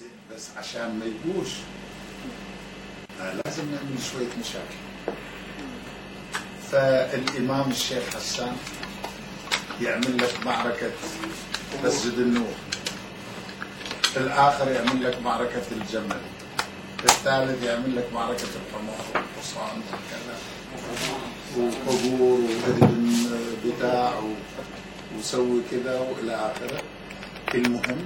بس عشان ما يجوش لازم نعمل شوية مشاكل. فالإمام الشيخ حسان يعمل لك معركة مسجد النور، الآخر يعمل لك معركة الجمل، الثالث يعمل لك معركة الحمار والحصان وكذا وقبور وهدم بتاع وسوي كذا وإلى آخره. المهم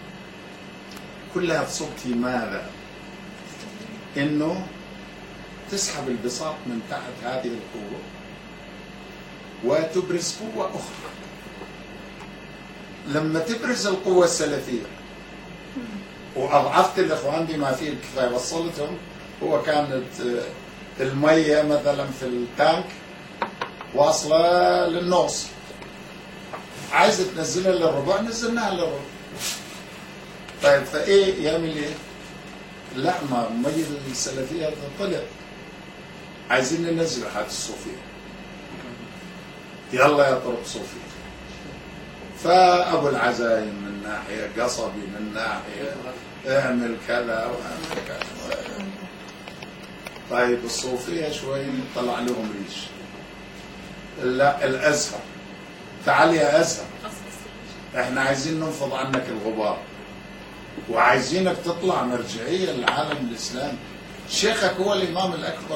كلها تصب في ماذا؟ إنه تسحب البساط من تحت هذه القوة وتبرز قوة أخرى. لما تبرز القوة السلفية وأضعفت الإخوان بما فيه الكفاية، وصلتهم، هو كانت المية مثلا في التانك واصلة للنص، عايزة تنزلها للربع، نزلناها للربع. طيب فإيه يعمل إيه؟ لا، ما مية السلفية طلع، عايزين ننزل حد الصوفية، يلا يا طرق صوفية. فأبو العزايم من ناحية، قصبي من ناحية، اعمل كذا واعمل كذا. طيب الصوفية شوي طلع لهم ريش. لا، الأزهر، تعال يا أزهر، احنا عايزين ننفض عنك الغبار وعايزينك تطلع مرجعية للعالم الإسلامي. شيخك هو الإمام الأكبر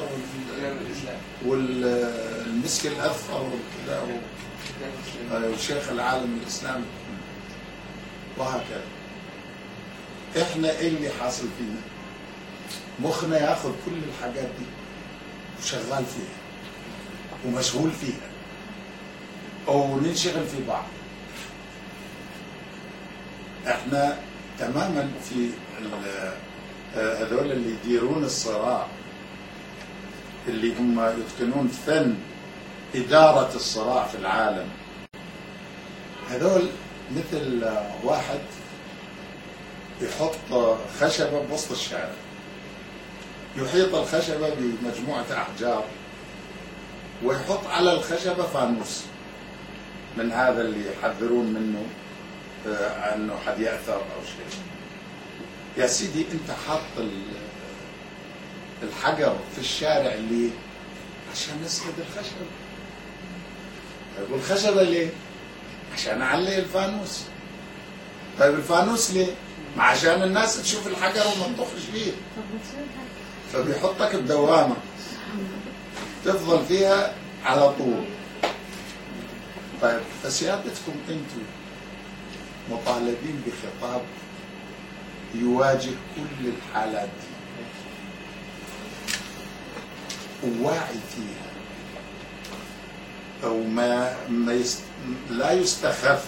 والمسك الأظفر والكذا وشيخ العالم الإسلامي وهكذا. احنا ايه اللي حاصل فينا؟ مخنا ياخذ كل الحاجات دي وشغال فيها ومشغول فيها او ننشغل في بعض. احنا تماما في هذول اللي يديرون الصراع، اللي هم يتقنون فن إدارة الصراع في العالم، هذول مثل واحد يحط خشبة بوسط الشارع، يحيط الخشبة بمجموعة أحجار ويحط على الخشبة فانوس من هذا اللي يحذرون منه أنه حد يأثر أو شيء. يا سيدي أنت حاط الحجر في الشارع ليه؟ عشان نسرد الخشبة. طيب والخشبة ليه؟ عشان أعلي الفانوس. طيب الفانوس ليه؟ عشان الناس تشوف الحجر وما تطخش فيه. فبيحطك بدوامة تفضل فيها على طول. طيب فسيادتكم أنتم مطالبين بخطاب يواجه كل الحالات دي وواعي فيها، أو لا يستخف،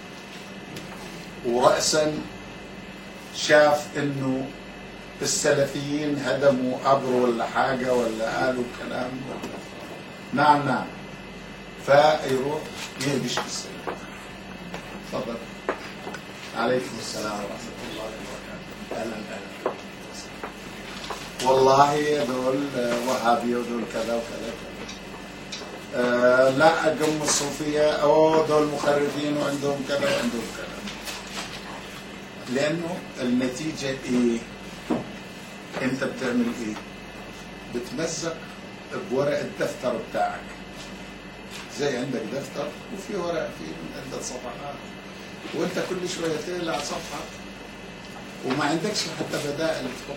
ورأسا شاف إنه السلفيين هدموا قبر ولا حاجة ولا قالوا كلام ولا نعم فيروح يهبش بالسلام. تفضل. عليكم السلام ورحمة الله وبركاته. أهلا. والله دول وهابية ودول كذا وكذا كذا. لا أقم الصوفية أو دول مخرفين وعندهم كذا وعندهم كذا. لأنه النتيجة إيه؟ أنت بتعمل إيه؟ بتمزق بورق الدفتر بتاعك، زي عندك دفتر وفي ورق فيه من عدة صفحات، وأنت كل شوية تقلع صفحة وما عندكش حتى بدائل تحط،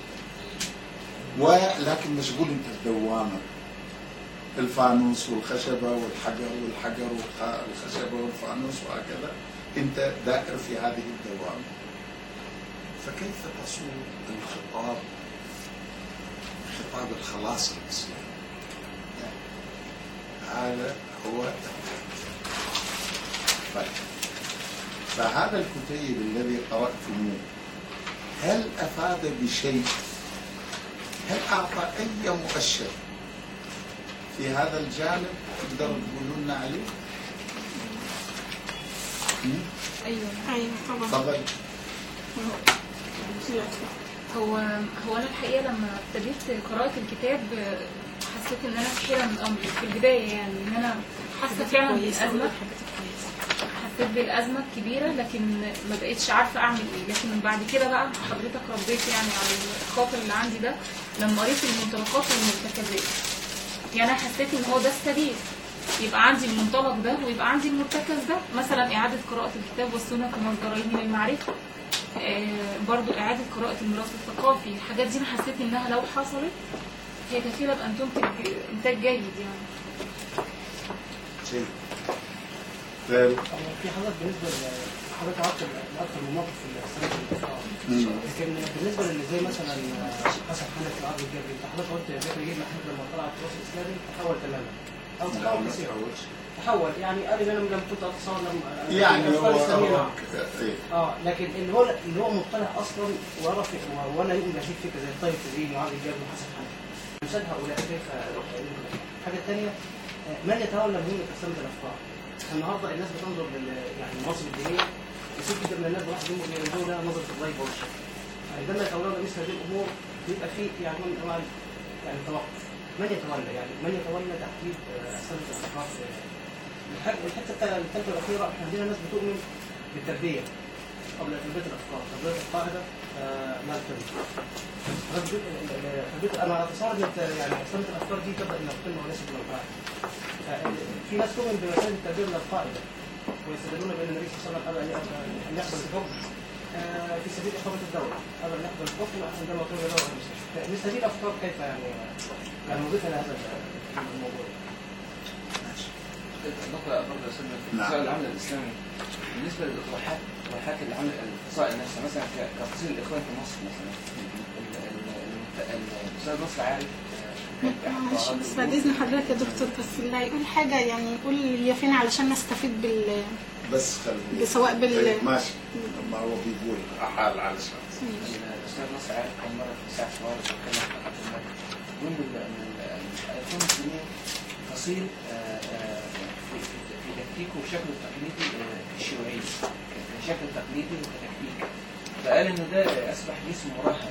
ولكن مشغول أنت في دوامة الفانوس والخشبة والحجر والخشبة والفانوس وهكذا، أنت دائر في هذه الدوامة. فكيف تصور الخطاب خطاب الخلاص الإسلامي؟ هذا هو طيب. فهذا الكتيب الذي قرأتموه هل أفاد بشيء؟ هل أعطى أي مؤشر في هذا الجانب تقدروا تقولون لنا عليه؟ أيوة طبعا. تفضل. هو أنا الحقيقة لما ابتديت قراءة الكتاب حسيت إن أنا في حيرة من أمري في البداية، يعني إن أنا حاسة فعلا بالأزمة، حسيت بالازمه الكبيره، لكن ما بقتش عارفه اعمل ايه. لكن من بعد كده بقى حضرتك رديت يعني على الخاطر اللي عندي ده لما قريت المنطلقات والمرتكزات. يعني انا حسيت ان هو ده السبيل، يبقى عندي المنطلق ده ويبقى عندي المرتكز ده. مثلا اعاده قراءه الكتاب والسنه كمصدرين للمعرفه، برضو اعاده قراءه الميراث الثقافي. الحاجات دي انا حسيت انها لو حصلت هي كفيله بان تنتج انتاج جيد يعني. في حضرتك بالنسبه لحضرتك اكثر من موقف في السنه لكن بالنسبه للي زي مثلا حسن حنفي في العرض الجبري، انت حضرتك قلت يا بكر جيب محمود لما طلع التراث الاسلامي تحول تماما او تحول كثير. تحول يعني قال ان انا لما كنت اتصور يعني هو لكن اللي هو مقتنع اصلا وانا يؤمن بهذه الفكره زي الطيب التدريبي وعرض الجبري وحسن حنفي. مثال هؤلاء كيف الحاجه الثانيه من يتولى مهمه تسميه الافكار؟ النهارده الناس بتنظر يعني المناصب الدينيه كثير جدا من الناس بيلاحظوا ينظروا لها نظره الضيف والشك. عندما يتولون مثل هذه الامور بيبقى في يعني نوع من انواع يعني توقف. من يتولى يعني من يتولى تحديد اسئله الافكار؟ الحته الثالثه والاخيره احنا عندنا ناس بتؤمن بالتربيه قبل تربيه الافكار، تربيه القاعده لا تربيه. انا اتصور ان يعني اسئله الافكار دي تبدا من القمه وليست من القاعده. في ناس تؤمن بمسائل التربيه من القاعده ويستدلون بان النبي صلى الله عليه وسلم قال ان يقبل الحكم في سبيل اقامه الدوله، قال ان يقبل الحكم عندما يكون دوله مسلمه. مثل هذه الافكار كيف يعني نضيف الى هذا الموضوع؟ برضه يا سيدنا في الفصائل العامله الاسلامي بالنسبه للاطروحات اللي عامله الفصائل نفسها، مثلا كفصيل الاخوان في مصر مثلا الاستاذ نصر عارف. معلش بس بعد اذن حضرتك يا دكتور، بس اللي هيقول حاجه يعني يقول هي فين علشان نستفيد بس خلي سواء ماشي ما هو بيقول حال علشان الاستاذ نصر عارف كان مره في ساعه صغيره بيتكلم عن المسلمين الاخوان المسلمين فصيل في تكتيكه وشكله التقليدي الشيوعي كشكل تقليدي وكتكتيك، فقال انه ده اصبح جسم مراهن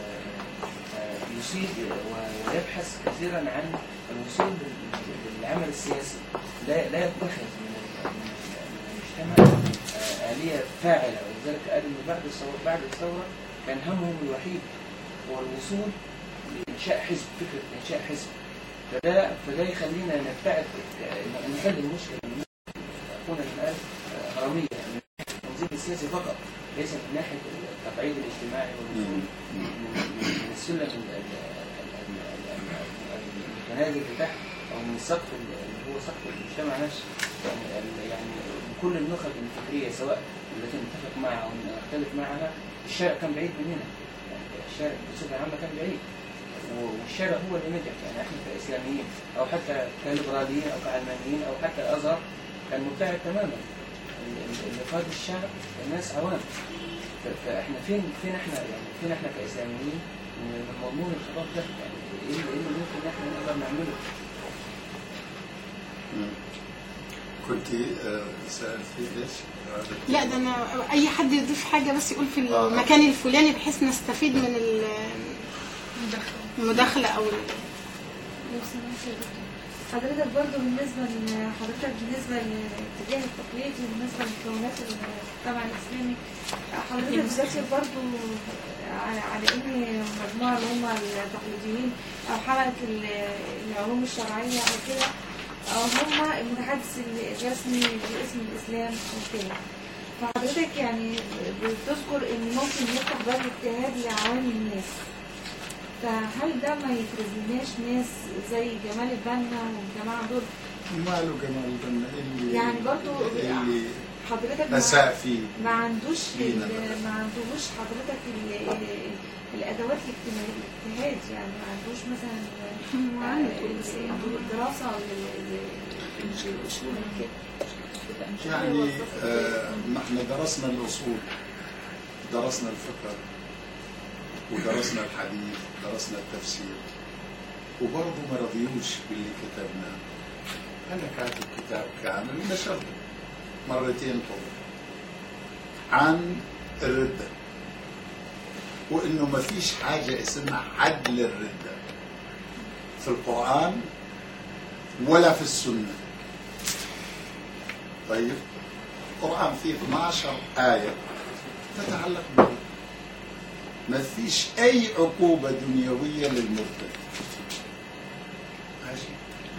يصيب ويبحث كثيرا عن الوصول للعمل السياسي، لا يتخذ من المجتمع آلية فاعلة. ولذلك قال انه بعد الثورة كان همهم الوحيد هو الوصول لإنشاء حزب، فكرة إنشاء حزب. فده يخلينا نبتعد، نخلي المشكلة من أكون الآن هرمية من التنظيم السياسي فقط، ليس من ناحية التقعيد الاجتماعي والوصول من السلم المتنازل لتحت أو من السقف اللي هو سقف المجتمع نفسه. يعني كل النخب الفكرية سواء التي نتفق معها أو نختلف معها، الشارع كان بعيد مننا، يعني الشارع بصفة عامة كان بعيد، والشارع هو اللي نجح. يعني احنا كإسلاميين أو حتى كليبراليين أو كعلمانيين أو حتى الأزهر كان مبتعد تماما. اللي قاد الشعب الناس عوام. فاحنا فين احنا كإسلاميين من مضمون الخطاب ده؟ يعني ايه اللي ممكن احنا نقدر نعمله؟ كنت سألتي ايش؟ لا ده انا اي حد يضيف حاجه بس يقول في المكان الفلاني بحيث نستفيد من المداخله او حضرتك برضو بالنسبه للاتجاه التقليدي وبالنسبه لمكونات المجتمع الاسلامي، حضرتك بتذكر برضو على ان مجموعه اللي هم التقليديين او حلقه العلوم الشرعيه او كده، او هم المتحدث الرسمي باسم الاسلام او كده. فحضرتك يعني بتذكر ان ممكن يفتح باب اجتهاد لعوام الناس، فهل ده ما يفرزلناش ناس زي جمال البنا والجماعه دول؟ ماله جمال البنا اللي يعني برضو حضرتك ما عندوش حضرتك الادوات الاجتهاد، يعني ما عندوش مثلا دراسه للاصول كده. يعني نحن درسنا الاصول، درسنا الفقه ودرسنا الحديث، درسنا التفسير، وبرضه ما رضيوش باللي كتبناه. أنا كاتب كتاب كامل نشرته مرتين طول عن الردة، وإنه ما فيش حاجة اسمها حد للردة في القرآن ولا في السنة. طيب القرآن فيه 12 آية تتعلق به. ما فيش أي عقوبة دنيوية للمرتد. ماشي؟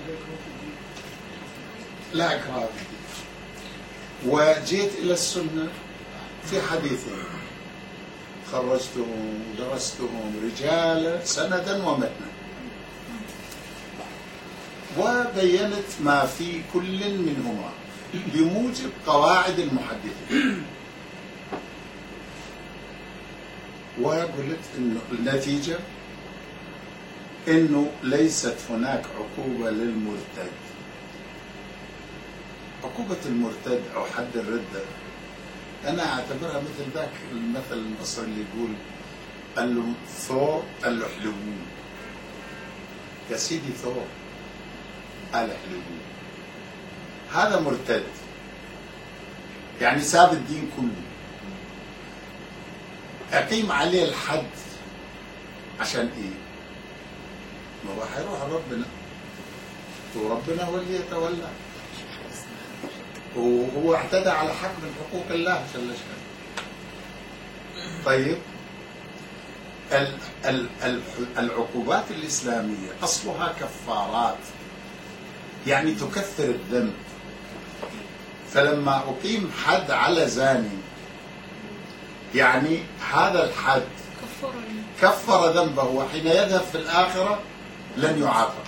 لا إكراه في الدين. وجيت إلى السنة في حديثين خرجتهم ودرستهم رجالا سندا ومتنا، وبينت ما في كل منهما بموجب قواعد المحدثين، وقلت إنه النتيجة إنه ليست هناك عقوبة للمرتد. عقوبة المرتد أو حد الردة أنا أعتبرها مثل ذاك المثل المصري اللي يقول قال له ثور قال له حلوون. يا سيدي ثور قال حلوون، هذا مرتد يعني ساب الدين كله. أقيم عليه الحد عشان إيه؟ ما هو حيروح ربنا وربنا هو اللي يتولى، وهو اعتدى على حق من حقوق الله جل شأنه. طيب العقوبات الإسلامية أصلها كفارات، يعني تكثر الذنب. فلما أقيم حد على زاني يعني هذا الحد كفر ذنبه، وحين يذهب في الآخرة لن يعاقب.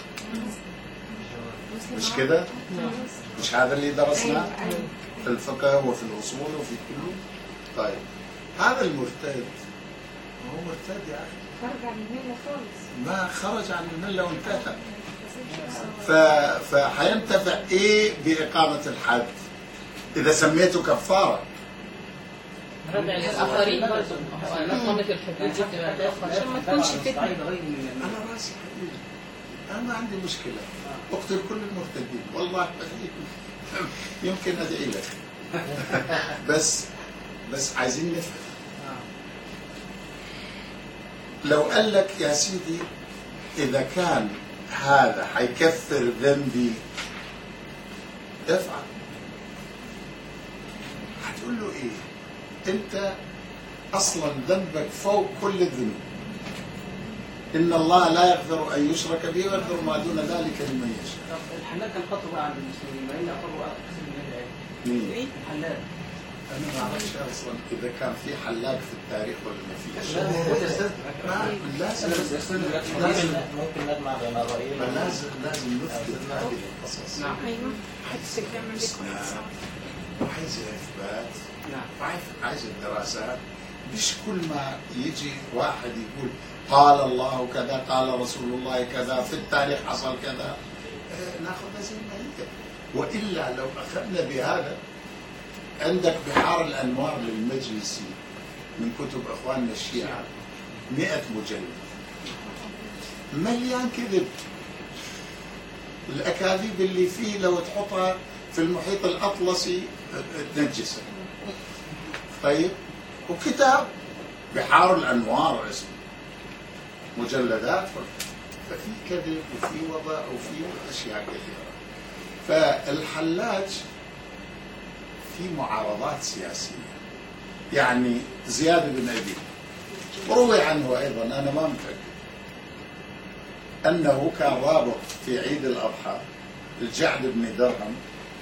مش كده؟ مش هذا اللي درسناه في الفقه وفي الأصول وفي كله؟ طيب هذا المرتد هو مرتد يا أخي، خرج عن الملة خالص، ما خرج عن الملة وانتهى. فحينتفع إيه بإقامة الحد إذا سميته كفارة؟ ردع للآخرين برضه، إقامة الحدود عشان ما تكونش فتنة. أنا راسي أنا ما عندي مشكلة، أقتل كل المرتدين والله يمكن أدعي لك بس عايزين نفهم. لو قال لك يا سيدي إذا كان هذا حيكفر ذنبي افعل، هتقول له إيه؟ أنت أصلا ذنبك فوق كل الذنوب. إن الله لا يغفر أن يشرك به ويغفر ما دون ذلك لمن يشاء. الحلال كان خطوة بقى عند المسلمين، ما إن أقروا أكثر من العلم. مين؟ الحلال. أنا ما أعرفش أصلا إذا كان في حلاق في التاريخ ولا ما فيش. لازم ممكن نجمع بين الرأيين. لازم نثبت هذه القصص. نعم. ايوه وعايز إثبات. نعم. عايز الدراسات. مش كل ما يجي واحد يقول قال الله كذا قال رسول الله كذا في التاريخ حصل كذا ناخذها زي ما هي. وإلا لو أخذنا بهذا عندك بحار الأنوار للمجلسي من كتب أخواننا الشيعة 100 مجلد مليان كذب. الأكاذيب اللي فيه لو تحطها في المحيط الأطلسي تنجسه. طيب وكتاب بحار الأنوار اسمه مجلدات، ففي كذب وفي وضع وفي أشياء كثيرة. فالحلاج في معارضات سياسية، يعني زياد بن أبي روي عنه أيضا أنا ما متأكد أنه كان رابط في عيد الأضحى الجعد بن درهم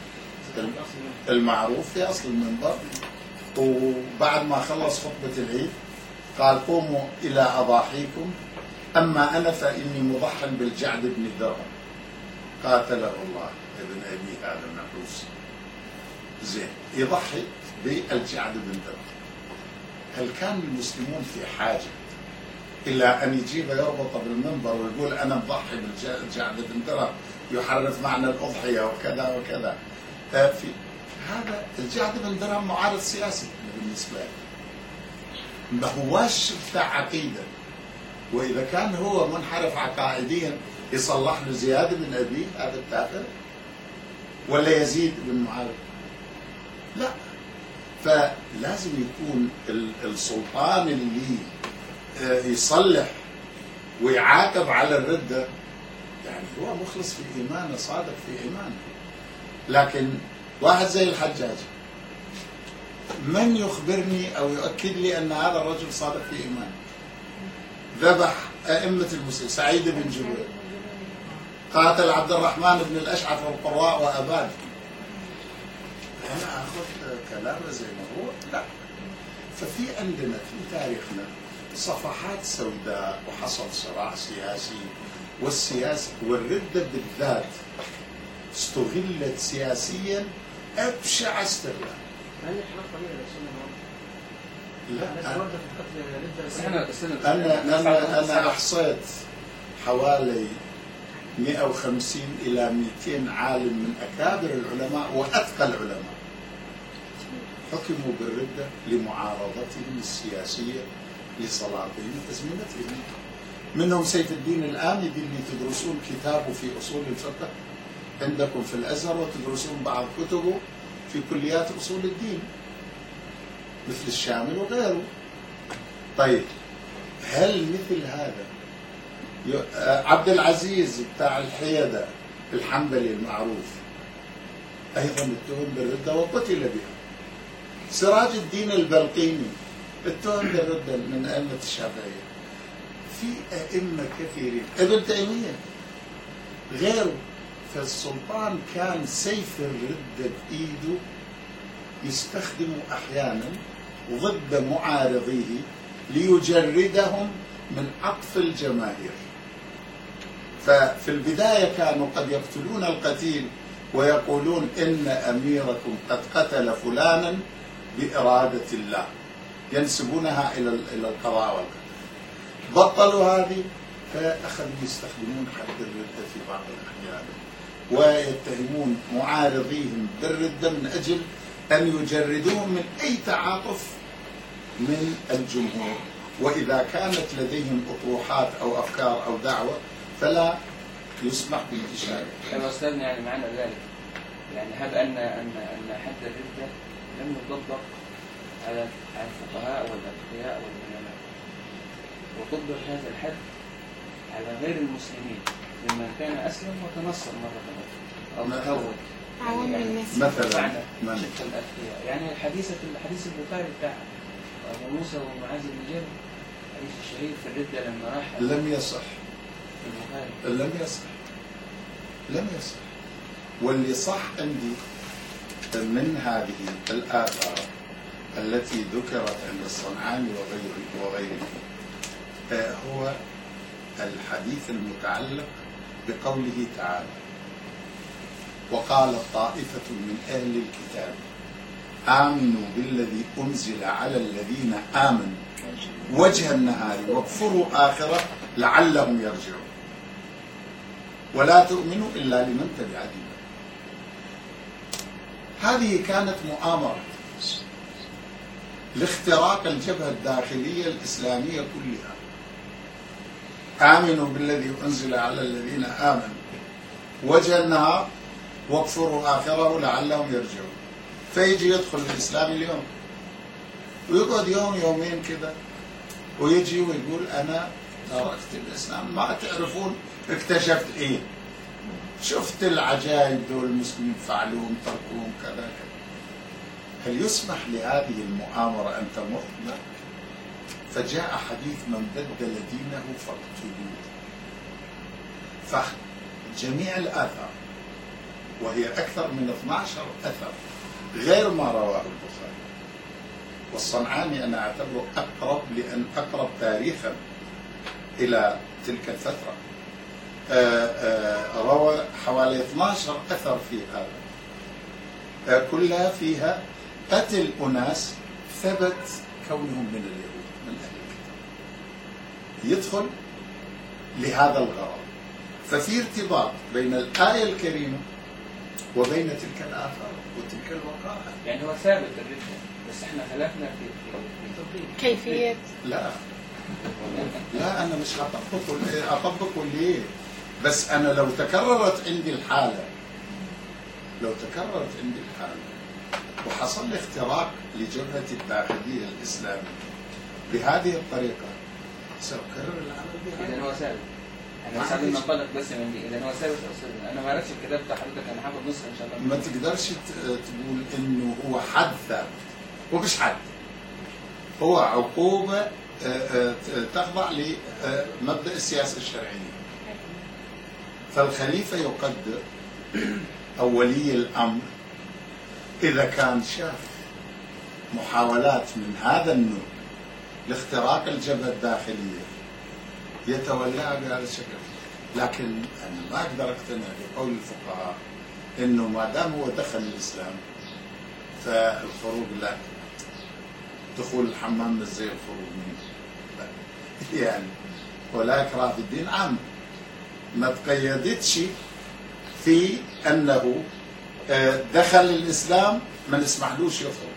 المعروف في أصل المنبر، وبعد ما خلص خطبة العيد قال قوموا إلى أضاحيكم أما أنا فإني مضحٍ بالجعد بن درهم. قاتله الله ابن أبي هذا النحوس زين يضحي بالجعد بن درهم. هل كان المسلمون في حاجة إلى أن يجيب يربط بالمنبر ويقول أنا مضحي بالجعد بن درهم يحرف معنى الأضحية وكذا وكذا؟ في هذا الجعد بن درهم معارض سياسي بالنسبة له، ما هواش بتاع عقيدة. وإذا كان هو منحرف عقائديا يصلح له زياد بن أبي هذا التافه ولا يزيد بن معاوية؟ لا. فلازم يكون السلطان اللي يصلح ويعاقب على الردة يعني هو مخلص في إيمانه، صادق في إيمانه. لكن واحد زي الحجاج من يخبرني أو يؤكد لي أن هذا الرجل صادق في إيمانه؟ ذبح أئمة المسلمين، سعيد بن جبير، قاتل عبد الرحمن بن الأشعث والقراء وأباد. أنا أخذ كلامه زي ما هو؟ لا. ففي عندنا في تاريخنا صفحات سوداء، وحصل صراع سياسي، والسياسة والردة بالذات استغلت سياسيا أبشع استغلال. هل الحالات قليلة يا سيدنا؟ لا، أنا أحصيت حوالي 150 إلى 200 عالم من أكابر العلماء وأثقل العلماء حكموا بالردة لمعارضتهم السياسية لسلاطين أزمنتهم. منهم سيف الدين الآمدي اللي تدرسون كتابه في أصول الفقه عندكم في الأزهر، وتدرسون بعض كتبه في كليات أصول الدين مثل الشامل وغيره. طيب هل مثل هذا عبد العزيز بتاع الحيدة الحنبلي المعروف أيضا اتهم بالردة وقتل بها. سراج الدين البلقيني اتهم بالردة من أئمة الشافعية. في أئمة كثيرين، ابن تيمية غيره. فالسلطان كان سيف الردة بإيده يستخدمه أحيانا ضد معارضيه ليجردهم من عطف الجماهير. ففي البداية كانوا قد يقتلون القتيل ويقولون إن أميركم قد قتل فلانا بإرادة الله، ينسبونها إلى القضاء والقدر. بطلوا هذه فأخذوا يستخدمون حد الردة في بعض الأحيان، ويتهمون معارضيهم بالردة من أجل أن يجردوهم من أي تعاطف من الجمهور. وإذا كانت لديهم أطروحات أو أفكار أو دعوة فلا يسمح بانتشارها. كما أستاذنا يعني معنى ذلك يعني هب أن حد الردة لم يطبق على الفقهاء والأتقياء والعلماء، وطبق هذا الحد على غير المسلمين ممن كان أسلم وتنصر مرة أخرى أو تهود يعني مثلا الأتقياء. يعني الحديث البخاري بتاع أبو موسى ومعاذ بن جبل، حديث الشهيد في الردة لما راح لم يصح. لم يصح. واللي صح عندي من هذه الآثار التي ذكرت عند الصنعاني وغيره هو الحديث المتعلق بقوله تعالى: وقالت طائفة من أهل الكتاب آمنوا بالذي أنزل على الذين آمنوا وجه النهار واكفروا آخره لعلهم يرجعون ولا تؤمنوا إلا لمن تبع دينكم. هذه كانت مؤامرة لاختراق الجبهة الداخلية الإسلامية كلها. آمنوا بالذي أنزل على الذين آمنوا وجه النهار واكفروا آخره لعلهم يرجعون. فيجي يدخل الإسلام اليوم ويقعد يوم يومين كده ويجي ويقول أنا تركت الإسلام. ما تعرفون اكتشفت إيه؟ شفت العجائب دول المسلمين فعلوهم تركوهم كذا كذا. هل يسمح لهذه المؤامرة أن تمر؟ لا. فجاء حديث من بدل دينه فاقتلوه. فجميع الآثار وهي أكثر من 12 أثر غير ما رواه البخاري، والصنعاني أنا أعتبره أقرب لأن أقرب تاريخا إلى تلك الفترة. روى حوالي 12 أثر في هذا، كلها فيها قتل أناس ثبت كونهم من اليهود من أهل الكتاب، يدخل لهذا الغرض. ففي ارتباط بين الآية الكريمة وبين تلك الآثار وتلك الوقائع. يعني هو ثابت الردة، بس احنا خلفنا في تطبيق كيفية. لا أنا مش أطبقه ليه؟ بس أنا لو تكررت عندي الحالة وحصل لي اختراق لجبهة الداخلية الإسلامية بهذه الطريقة سأكرر العمل بهذا. إذا هو ثابت. أنا مش عايزين ننطلق بس من دي. إذا هو ثابت يا أستاذ. أنا ما قرأتش الكتاب بتاع حضرتك، أنا حافظ نص إن شاء الله. ما تقدرش تقول إنه هو حد ثابت. ومش حد، هو عقوبة تخضع لمبدأ السياسة الشرعية. فالخليفة يقدر أو ولي الأمر إذا كان شاف محاولات من هذا النوع لاختراق الجبهة الداخلية يتولاها بهذا الشكل. لكن أنا ما أقدر أقتنع بقول الفقهاء إنه ما دام هو دخل الإسلام فالخروج لا، دخول الحمام مش زي الخروج منه يعني، ولا إكراه في الدين عام، ما تقيدتش في أنه دخل الإسلام ما نسمحلوش يخرج.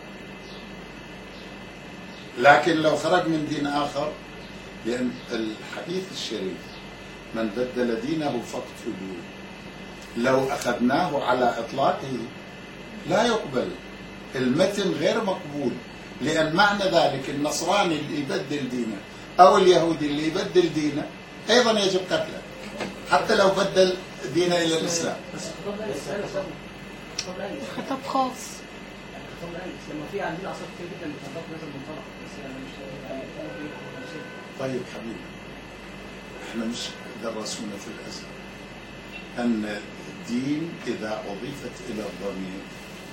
لكن لو خرج من دين آخر، لأن الحديث الشريف من بدل دينه فاقتلوه لو أخذناه على إطلاقه لا يقبل، المتن غير مقبول، لأن معنى ذلك النصراني اللي يبدل دينه أو اليهودي اللي يبدل دينه أيضا يجب قتله حتى لو بدل دينه إلى الإسلام. بس الخطاب لا يسأل خطاب خاص. الخطاب لا يسأل لما في عندنا أصلا كتير جدا من الخطاب لازم منطلق، بس يعني مش طيب حبيبي، احنا مش درسونا في الأزهر أن الدين إذا أضيفت إلى الضمير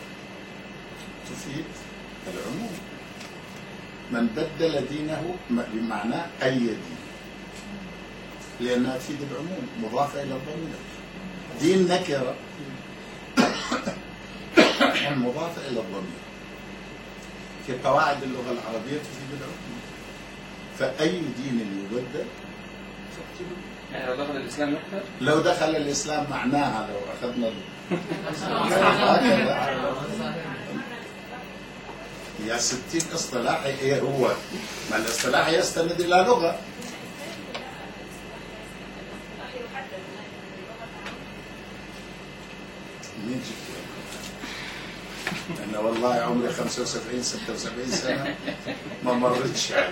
تفيد العموم. من بدل دينه بمعنى أي دين، لأنها تفيد العموم مضافة إلى الضمير. دين نكرة مضافة إلى الضمير في قواعد اللغة العربية تفيد العموم. فأي دين يبدل يعني لو دخل الإسلام يحتر؟ لو دخل الإسلام معناها لو أخذنا يا ستين اصطلاحي ايه هو؟ ما الاصطلاح يستند إلى لغة. مين جبت؟ أنا والله عمري 75 76 سنة ما مرتش علي.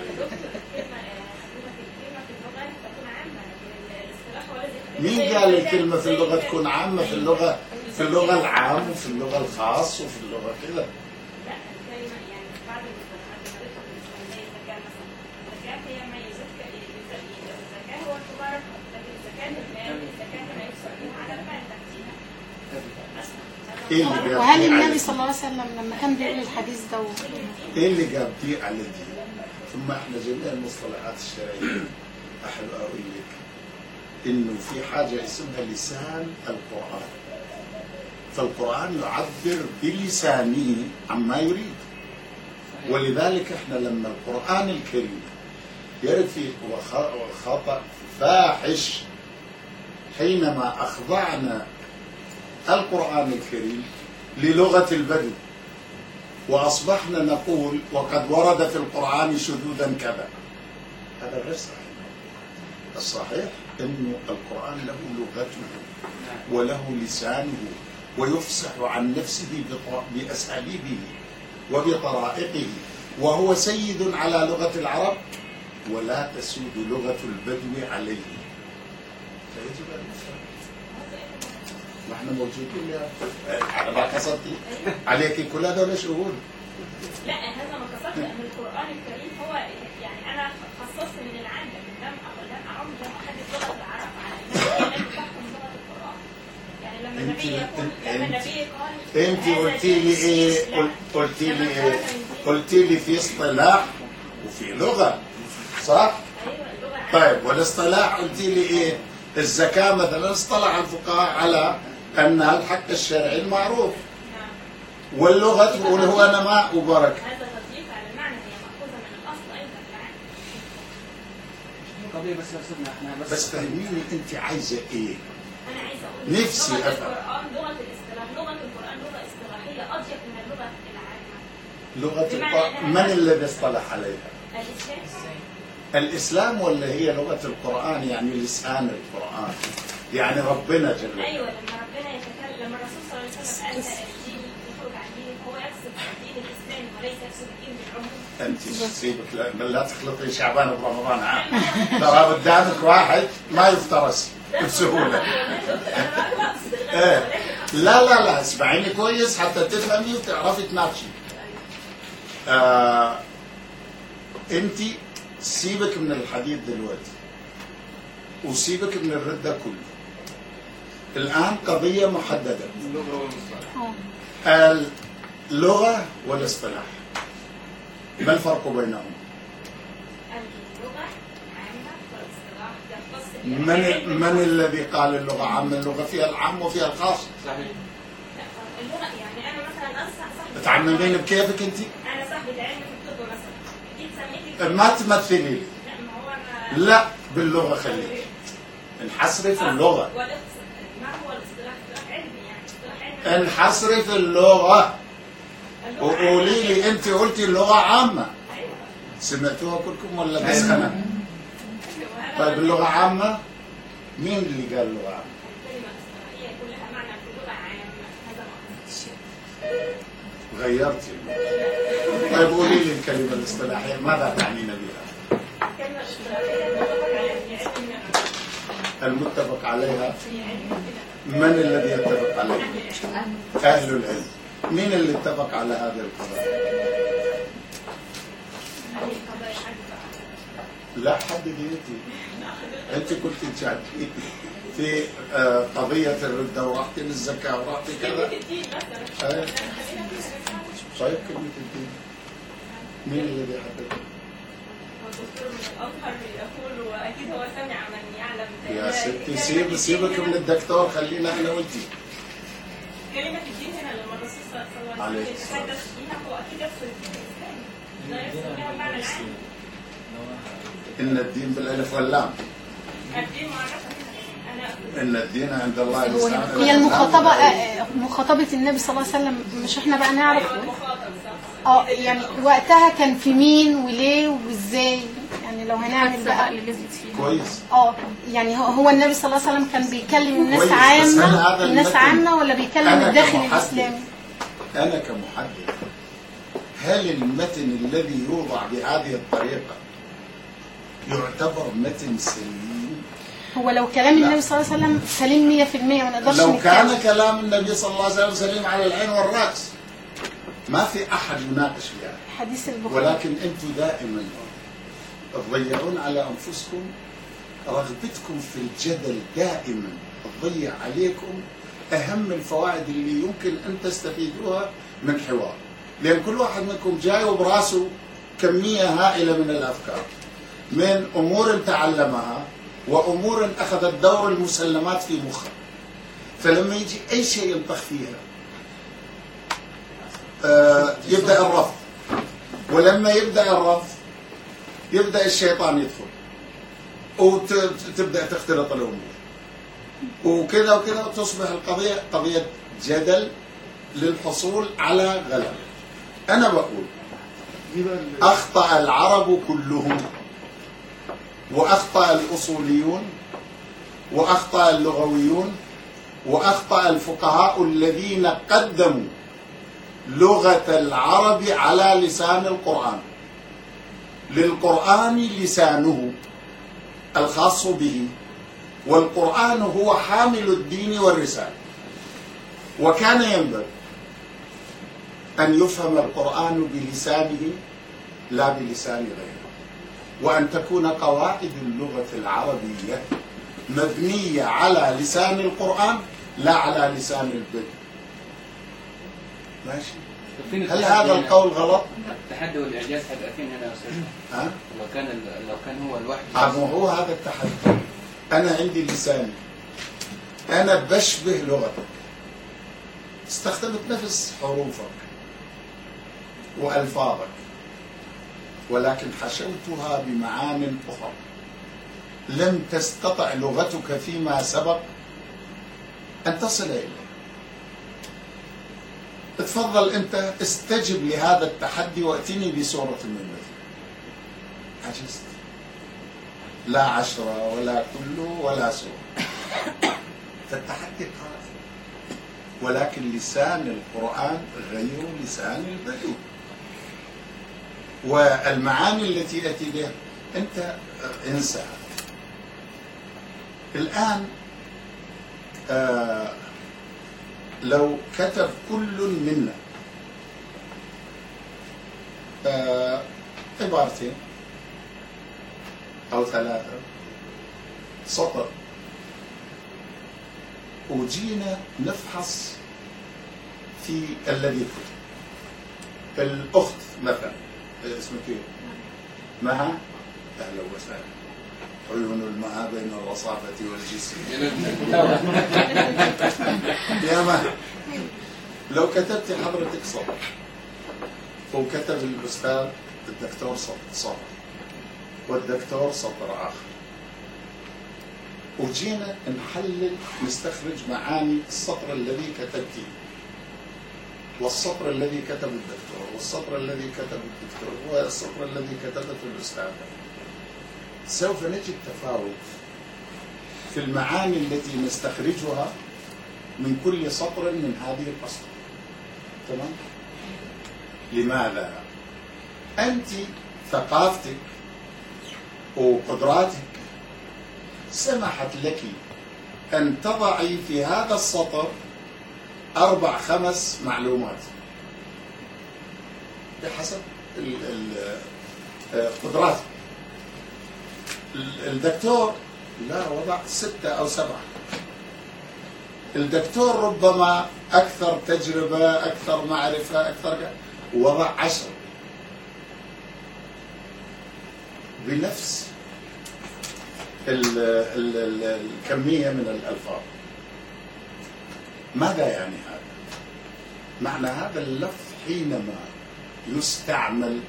مين قال الكلمة في اللغة تكون عامة؟ في اللغة العام وفي اللغة الخاص وفي اللغة كذا. لا الكلمة يعني بعض المصطلحات اللي الزكاة مثلا، الزكاة هي ما يزكى الزكاة هو التجارة، لكن الزكاة المال الزكاة ما يفصل بها على المال تحتيها. وهل النبي صلى الله عليه وسلم لما كان بيقول الحديث ده ايه اللي جاب دي على دي؟ ثم احنا جميع المصطلحات الشرعية احب اقول لك انه في حاجة اسمها لسان القرآن، فالقرآن يعبر بلسانه عما يريد. ولذلك احنا لما القرآن الكريم يرد فيه خطأ فاحش حينما اخضعنا القرآن الكريم للغة البدو واصبحنا نقول وقد ورد في القرآن شذوذا كذا، هذا غير صحيح. الصحيح انه القرآن له لغته وله لسانه ويفصح عن نفسه بأساليبه وبطرائقه، وهو سيد على لغة العرب ولا تسود لغة البدو عليه. فيجب أن نفهم. نحن موجودين على ما قصدتي عليك كل هذول شهود. لا هذا ما قصدت، ان القرآن الكريم هو يعني انا خصصت من العام لم احدد لغة العرب على انها لم تحكم لغة القرآن. يعني لما النبي يقول قال انت قلتي لي ايه؟ قلتي لي في اصطلاح وفي لغة، صح؟ ايوه اللغة. طيب والاصطلاح قلتي لي ايه؟ الزكاة مثلا اصطلح الفقهاء على انها الحق الشرعي المعروف. نعم. واللغة تقول هو نماء وبركة. هذا تضييف على المعنى، هي مأخوذة من الأصل أيضا كمان. قضية بس يا أستاذنا احنا بس فهميني انت عايزة ايه؟ أنا عايزة أقول نفسي لغة أفهم. القرآن لغة الاصطلاح، لغة القرآن لغة اصطلاحية أضيق من اللغة العامة. لغة القرآن من الذي اصطلح عليها؟ الإسلام. الإسلام ولا هي لغة القرآن يعني لسان القرآن؟ يعني ربنا جل وعلا. أيوة لما ربنا يتكلم، لما الرسول صلى الله عليه وسلم قال الدين يخرج عن دين، هو يقصد الدين الإسلامي وليس يقصد الدين بالعموم. انت سيبك لا تخلطي شعبان برمضان عام. ترى قدامك واحد ما يفترس بسهولة. لا اسمعيني كويس حتى تفهمي وتعرفي تناقشي. انت سيبك من الحديث دلوقتي وسيبك من الردة كله. الآن قضية محددة، اللغة والاصطلاح، ما الفرق بينهم؟ من الذي قال اللغة عامة؟ اللغة فيها العام وفيها الخاص. صحيح. اللغة يعني أنا مثلا صاحبة تعممين بكيفك أنت؟ أنا صاحبة علم في الطب مثلا، جيت سميتي ما تمثلي لي. لا ما هو أنا لا باللغة خليك، انحصري في اللغة. ما هو الاصطلاح؟ اصطلاح علمي يعني، اصطلاح علمي. انحصري في اللغة وقولي لي. أنت قلتي اللغة عامة، سمعتوها كلكم ولا بس أنا؟ طيب اللغة عامة، مين اللي قال اللغة عامة؟ الكلمة الاصطلاحية كلها معنى في اللغة عامة، هذا معنى. غيرتي اللغة. طيب قولي لي الكلمة الاصطلاحية ماذا تعنين بها؟ الكلمة الاصطلاحية المتفق عليها في علم النفس. المتفق عليها في علم النفس. من الذي يتفق عليها؟ أهل العلم. مين اللي اتفق على هذه القضايا؟ هذه القضايا حديثة. لا حدديتي. أنت كنت تشاركي في قضية الردة ورحتي للزكاة ورحتي كذا. الدين مثلا. طيب كلمة الدين مين الذي حددها؟ والدكتور من الأزهر يقول وأكيد هو سمع من يعلم. يا ستي سيبك من الدكتور، خلينا أنا وأنتي. كلمة الدين هنا لما الرسول صلى الله عليه وسلم يتحدث فيها هو أكيد يقصد الدين الإسلامي، لا يقصد بها المعنى العام. إن الدين بالألف واللام. الدين معرفة هنا. إن الدين عند الله الإسلام. هي مخاطبة النبي صلى الله عليه وسلم، مش احنا بقى نعرف. يعني وقتها كان في مين وليه وازاي، يعني لو هنعمل بقى اللي نزلت فيها كويس. يعني هو النبي صلى الله عليه وسلم كان بيكلم الناس كويس، عامة، الناس عامة ولا بيكلم الداخل الإسلامي؟ أنا كمحدث، هل المتن الذي يوضع بهذه الطريقة يعتبر متن سليم؟ هو لو كلام النبي صلى الله عليه وسلم سليم 100% ما نقدرش لو نتكلم. كان كلام النبي صلى الله عليه وسلم سليم على العين والرأس ما في أحد يناقش فيها. حديث البخاري. ولكن أنتم دائما تضيعون على أنفسكم، رغبتكم في الجدل دائما تضيع عليكم أهم الفوائد اللي يمكن أن تستفيدوها من حوار، لأن كل واحد منكم جاي وبراسه كمية هائلة من الأفكار، من أمور تعلمها وأمور أخذت دور المسلمات في مخه، فلما يجي أي شيء ينطخ فيها يبدأ الرفض، ولما يبدأ الرفض يبدأ الشيطان يدخل وتبدأ تختلط الأمور وكذا وكذا، وتصبح القضية قضية جدل للحصول على غلبة. أنا بقول أخطأ العرب كلهم، وأخطأ الأصوليون، وأخطأ اللغويون، وأخطأ الفقهاء الذين قدموا لغة العرب على لسان القرآن. للقرآن لسانه الخاص به، والقرآن هو حامل الدين والرسالة، وكان ينبغي أن يفهم القرآن بلسانه لا بلسان غيره، وأن تكون قواعد اللغة العربية مبنية على لسان القرآن لا على لسان البدو. ماشي؟ هل هذا القول غلط؟ التحدي والإعجاز هيبقى فين هنا يا أستاذ؟ لو كان هو الوحي. هو هذا التحدي. أنا عندي لساني، أنا بشبه لغتك، استخدمت نفس حروفك وألفاظك، ولكن حشوتها بمعان أخرى لم تستطع لغتك فيما سبق أن تصل إليه. تفضل أنت استجب لهذا التحدي وأتني بسورة من مثله. عجزت، لا 10 ولا كله ولا سورة، فالتحدي قائم، ولكن لسان القرآن غير لسان البدو، والمعاني التي يأتي بها أنت انسى. الآن لو كتب كل منا عبارتين أو 3 سطر، وجينا نفحص في الذي كتب. الأخت مثلا اسمك ايه؟ مها؟ أهلا وسهلا. عيون المها بين الرصافة والجسم. يا مها، لو كتبت حضرتك سطر وكتب الأستاذ الدكتور سطر والدكتور سطر آخر، وجينا نحلل نستخرج معاني السطر الذي كتبتيه والسطر الذي كتب الدكتور والسطر الذي كتب الدكتور والسطر الذي كتبته الأستاذ، سوف نجد تفاوت في المعاني التي نستخرجها من كل سطر من هذه الأسطر. تمام؟ لماذا؟ أنت ثقافتك وقدراتك سمحت لك أن تضعي في هذا السطر 4-5 معلومات بحسب قدراتك. الدكتور لا، وضع 6 أو 7. الدكتور ربما أكثر تجربة، أكثر معرفة، أكثر، وضع 10 بنفس الكمية من الألفاظ. ماذا يعني هذا؟ معنى هذا اللفظ حينما يستعمل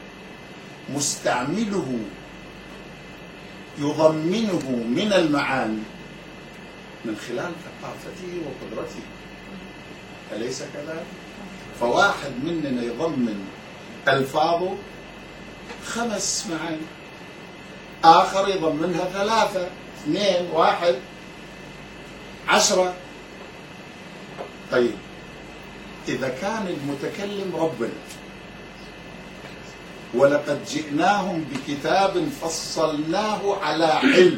مستعمله يضمنه من المعاني من خلال ثقافته وقدرته، أليس كذلك؟ فواحد مننا يضمن ألفاظه 5 معاني، آخر يضمنها 3 2 1 10. طيب إذا كان المتكلم ربنا ولقد جئناهم بكتاب فصلناه على علم،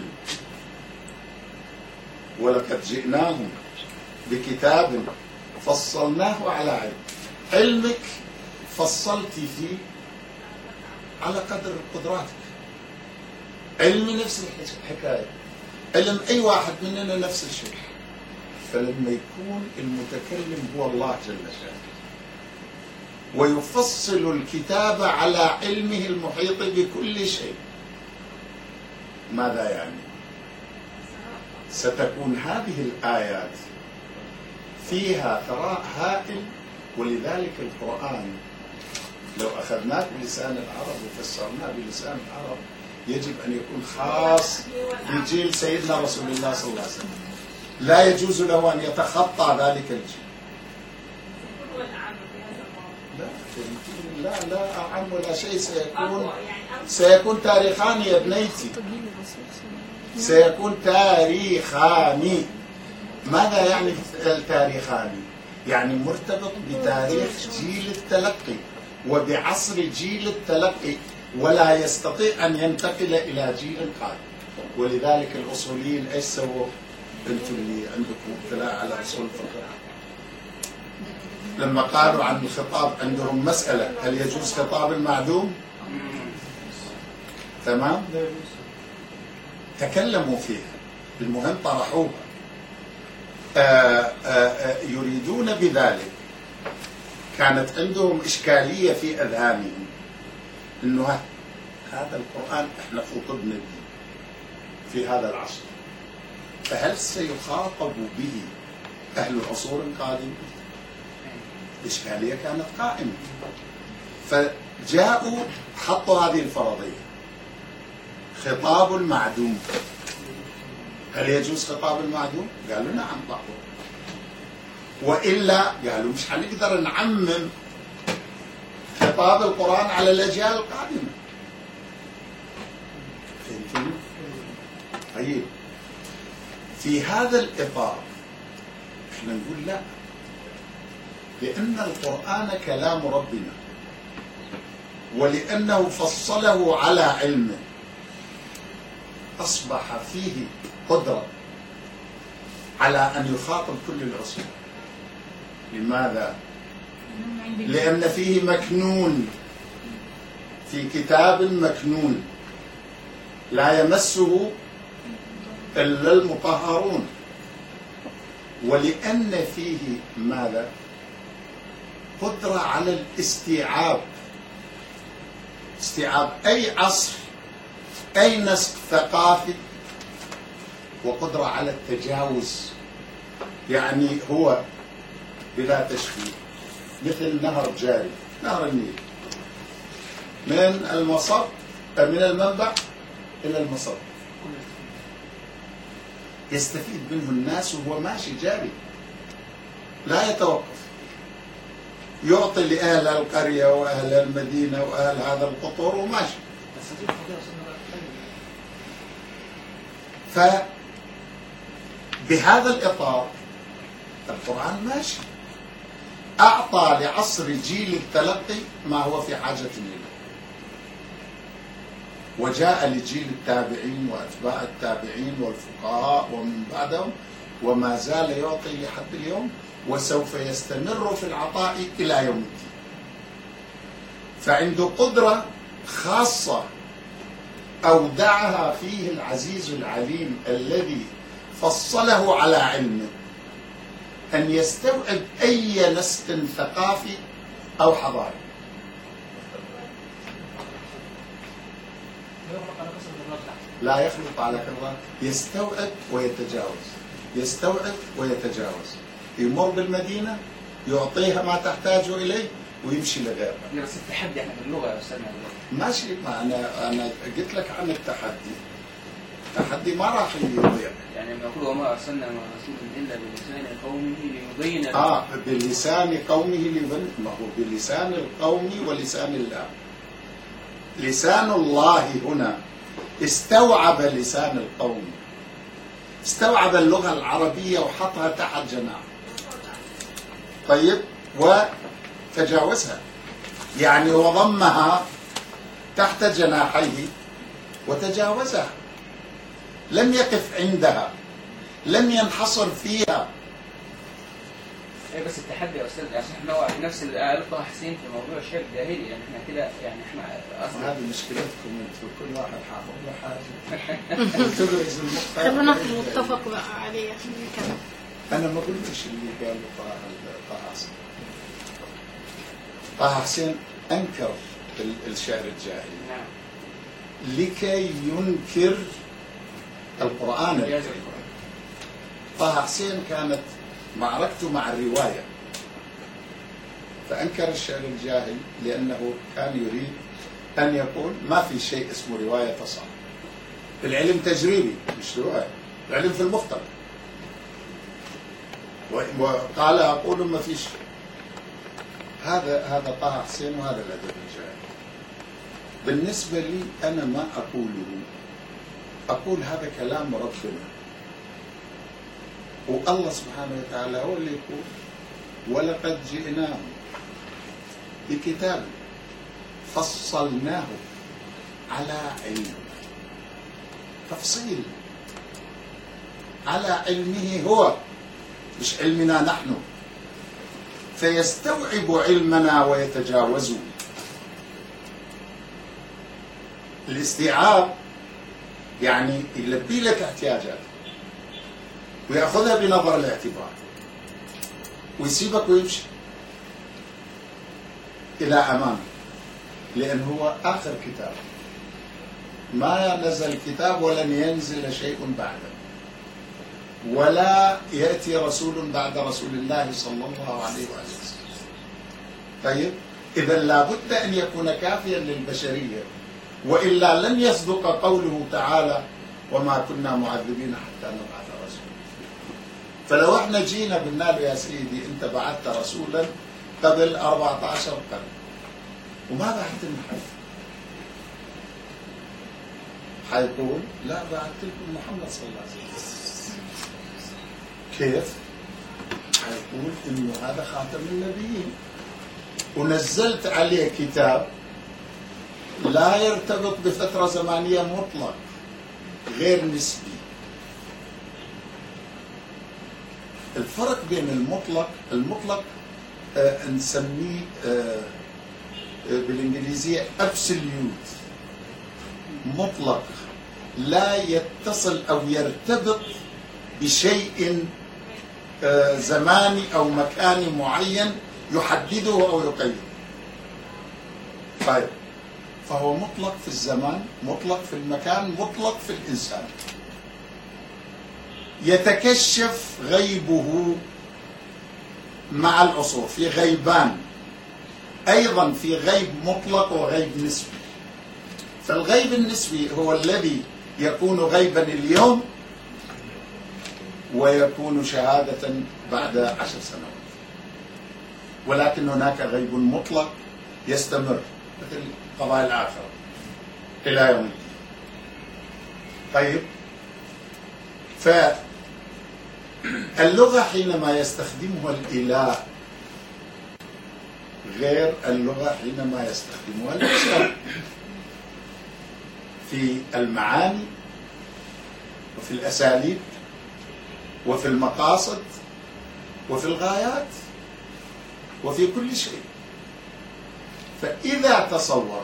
ولقد جئناهم بكتاب فصلناه على علم، علمك فصلتي فيه على قدر قدراتك، علمي نفس الحكاية، علم أي واحد مننا نفس الشيء. فلما يكون المتكلم هو الله جل شأنه ويفصل الكتاب على علمه المحيط بكل شيء، ماذا يعني؟ ستكون هذه الآيات فيها ثراء هائل. ولذلك القرآن لو أخذناه بلسان العرب وفسرناه بلسان العرب يجب أن يكون خاص بجيل سيدنا رسول الله صلى الله عليه وسلم، لا يجوز له أن يتخطى ذلك الجيل. لا أعم ولا شيء. سيكون تاريخان يا بنيتي، سيكون تاريخان. ماذا يعني التاريخان؟ يعني مرتبط بتاريخ جيل التلقي وبعصر جيل التلقي، ولا يستطيع أن ينتقل إلى جيل قادم. ولذلك الأصوليين ايش سووا؟ انتم اللي عندكم اطلاع على أصول الفقه، لما قالوا عن الخطاب عندهم مسألة هل يجوز خطاب المعدوم؟ تمام؟ تكلموا فيها، المهم طرحوها. يريدون بذلك، كانت عندهم إشكالية في أذهانهم إنه هذا القرآن إحنا خطبنا به في هذا العصر، فهل سيخاطب به أهل العصور القادمة؟ إشكالية كانت قائمة، فجاءوا حطوا هذه الفرضية: خطاب المعدوم. هل يجوز خطاب المعدوم؟ قالوا نعم بعضهم، وإلا قالوا مش حنقدر نعمم خطاب القرآن على الأجيال القادمة. فهمتني؟ طيب في هذا الإطار احنا نقول لا، لأن القرآن كلام ربنا ولأنه فصله على علمه أصبح فيه قدرة على أن يخاطب كل العصور. لماذا؟ لأن فيه مكنون في كتاب مكنون لا يمسه إلا المطهرون. ولأن فيه ماذا؟ قدرة على الاستيعاب، استيعاب أي عصر، أي نسق ثقافي، وقدرة على التجاوز. يعني هو بلا تشبيه مثل نهر جاري، نهر النيل، من المصب من المنبع إلى المصب، يستفيد منه الناس وهو ماشي جاري لا يتوقف، يعطي لأهل القرية وأهل المدينة وأهل هذا القطور وماشي. فبهذا الإطار القرآن ماشي، أعطى لعصر جيل التلقي ما هو في حاجة إليه، وجاء لجيل التابعين وأتباع التابعين والفقهاء ومن بعدهم، وما زال يعطي لحد اليوم، وسوف يستمر في العطاء إلى يوم الدين. فعنده قدرة خاصة أودعها فيه العزيز العليم الذي فصله على علمه، أن يستوعب أي نسق ثقافي أو حضاري. لا يخلق على كرة، يستوعب ويتجاوز، يستوعب ويتجاوز، يمر بالمدينة يعطيها ما تحتاج إليه ويمشي لغيرها. بس التحدي احنا باللغة يا أستاذنا ماشي. ما أنا قلت لك عن التحدي، التحدي ما راح يضيع. يعني لما يقول وما أرسلنا من رسول إلا بلسان قومه ليبين بلسان قومه ليبين، ما هو بلسان القوم ولسان الله. لسان الله هنا استوعب لسان القوم، استوعب اللغة العربية وحطها تحت جناح، طيب، وتجاوزها، يعني وضمها تحت جناحيه وتجاوزها، لم يقف عندها، لم ينحصر فيها. بس التحدي يا استاذ عشان احنا في نفس اللي قال طه حسين في موضوع الشعر الجاهلي، يعني احنا كده يعني احنا اصلا هذه مشكلتكم انتم، كل واحد حافظ له حاجه وتدرس المختار. خلونا نتفق بقى عليه عشان نكمل. انا ما قلتش اللي قاله طه حسين. طه حسين انكر الشعر الجاهلي لكي ينكر القرآن الكريم. طه حسين كانت معركته مع الرواية، فأنكر الشعر الجاهلي لأنه كان يريد أن يقول ما في شيء اسمه رواية تصح، العلم تجريبي مش رواية، العلم في المختبر. وقال أقول ما فيش. هذا طه حسين وهذا الأدب الجاهلي. بالنسبة لي أنا ما أقوله، أقول هذا كلام ربنا، والله سبحانه وتعالى هو اللي يقول ولقد جئناهم بكتاب فصلناه على علم، تفصيل على علمه هو مش علمنا نحن، فيستوعب علمنا ويتجاوزه. الاستيعاب يعني يلبي لك احتياجاتك ويأخذها بنظر الاعتبار ويسيبك ويمشي إلى أمامك، لأن هو آخر كتاب، ما نزل كتاب ولن ينزل شيء بعده، ولا يأتي رسول بعد رسول الله صلى الله عليه وسلم. طيب، إذا لابد أن يكون كافيا للبشرية، وإلا لن يصدق قوله تعالى وما كنا معذبين حتى نبعث رسولا. فلو احنا جينا قلنا له يا سيدي انت بعثت رسولا قبل 14 قرن وما بعثت لنا حد، حيقول لا بعثت لكم محمد صلى الله عليه وسلم. كيف؟ حيقول انه هذا خاتم النبيين ونزلت عليه كتاب لا يرتبط بفترة زمانية مطلق غير نسبي. الفرق بين المطلق نسميه بالإنجليزية absolute، مطلق، لا يتصل أو يرتبط بشيء زماني أو مكاني معين يحدده أو يقيده. طيب، فهو مطلق في الزمان، مطلق في المكان، مطلق في الإنسان. يتكشف غيبه مع العصور، في غيبان، أيضا في غيب مطلق وغيب نسبي. فالغيب النسبي هو الذي يكون غيبا اليوم ويكون شهادة بعد 10 سنوات، ولكن هناك غيب مطلق يستمر مثل قضاء الآخرة إلى يوم الدين. طيب، فاللغة حينما يستخدمها الإله غير اللغة حينما يستخدمها البشر في المعاني وفي الأساليب وفي المقاصد وفي الغايات وفي كل شيء. فإذا تصورنا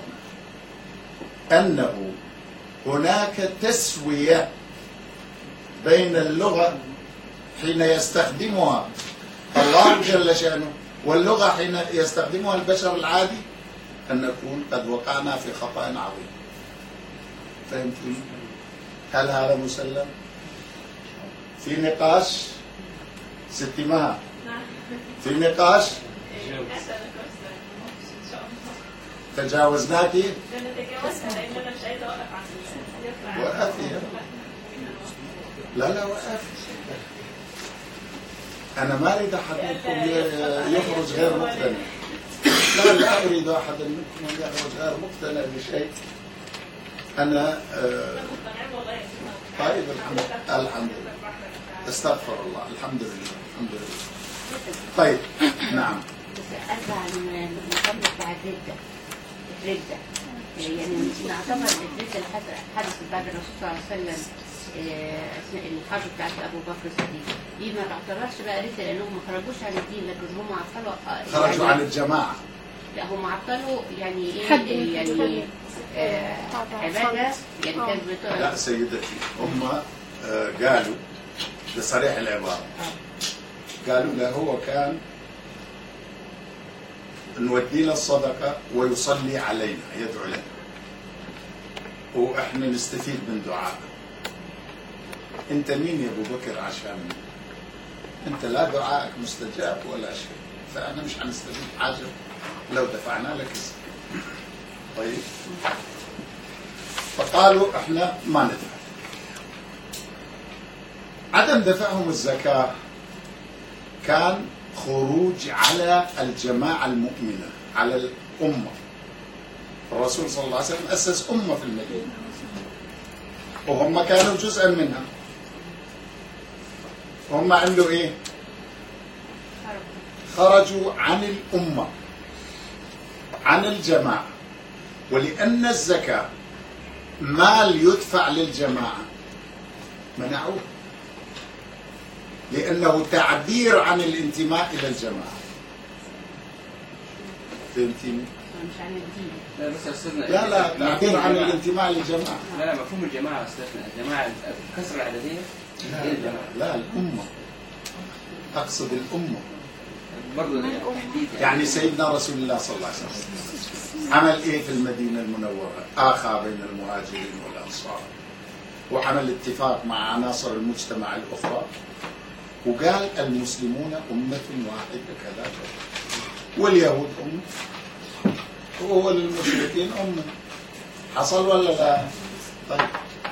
أنه هناك تسوية بين اللغة حين يستخدمها الله جل شأنه واللغة حين يستخدمها البشر العادي، أن نكون قد وقعنا في خطأ عظيم. فهمتني؟ هل هذا مسلم؟ في نقاش ستي مها؟ في نقاش تجاوزناكي؟ وقفي. لا وقف. أنا ما أريد أحد منكم يخرج غير مقتنع. لا أريد أحد منكم أن يخرج غير مقتنع بشيء. أنا طيب، الحمد لله، استغفر الله، الحمد لله. طيب، نعم. أرجع عن المقابلة بتاع الردة. يعني نعتبر الردة اللي حدثت بعد الرسول صلى الله عليه وسلم أثناء الحرب بتاعت أبو بكر الصديق، دي ما تعتبرش بقى ردة لأنهم ما خرجوش عن الدين، لكن هم عطلوا خرجوا عن الجماعة. لا، هم عطلوا يعني إيه يعني عبادة، يعني كانت لا سيدتي، هم قالوا بصريح العبارة، قالوا له هو كان نودينا الصدقة ويصلي علينا، يدعو لنا، وإحنا نستفيد من دعائه. أنت مين يا أبو بكر عشان أنت لا دعائك مستجاب ولا شيء، فأنا مش هنستفيد حاجة لو دفعنا لك الزكاة. طيب، فقالوا إحنا ما ندفع. عدم دفعهم الزكاة كان خروج على الجماعة المؤمنة، على الأمة. الرسول صلى الله عليه وسلم أسس أمة في المدينة وهم كانوا جزءا منها. هم عنده إيه؟ خرجوا عن الأمة، عن الجماعة. ولأن الزكاة مال يدفع للجماعة منعوه، لأنه تعبير عن الانتماء إلى الجماعة. فهمتيني؟ مش عن الدين. لا بس أستاذنا، لا تعبير عن الانتماء للجماعة. لا مفهوم الجماعة أستاذنا، الجماعة الكسر العددية. لا الأمة، أقصد الأمة برضه تحديد. يعني سيدنا رسول الله صلى الله عليه وسلم عمل إيه في المدينة المنورة؟ آخى بين المهاجرين والأنصار، وعمل اتفاق مع عناصر المجتمع الأخرى، وقال المسلمون أمة واحدة كذا، واليهود أمة، والمشركين أمة. حصل ولا لا؟ طيب،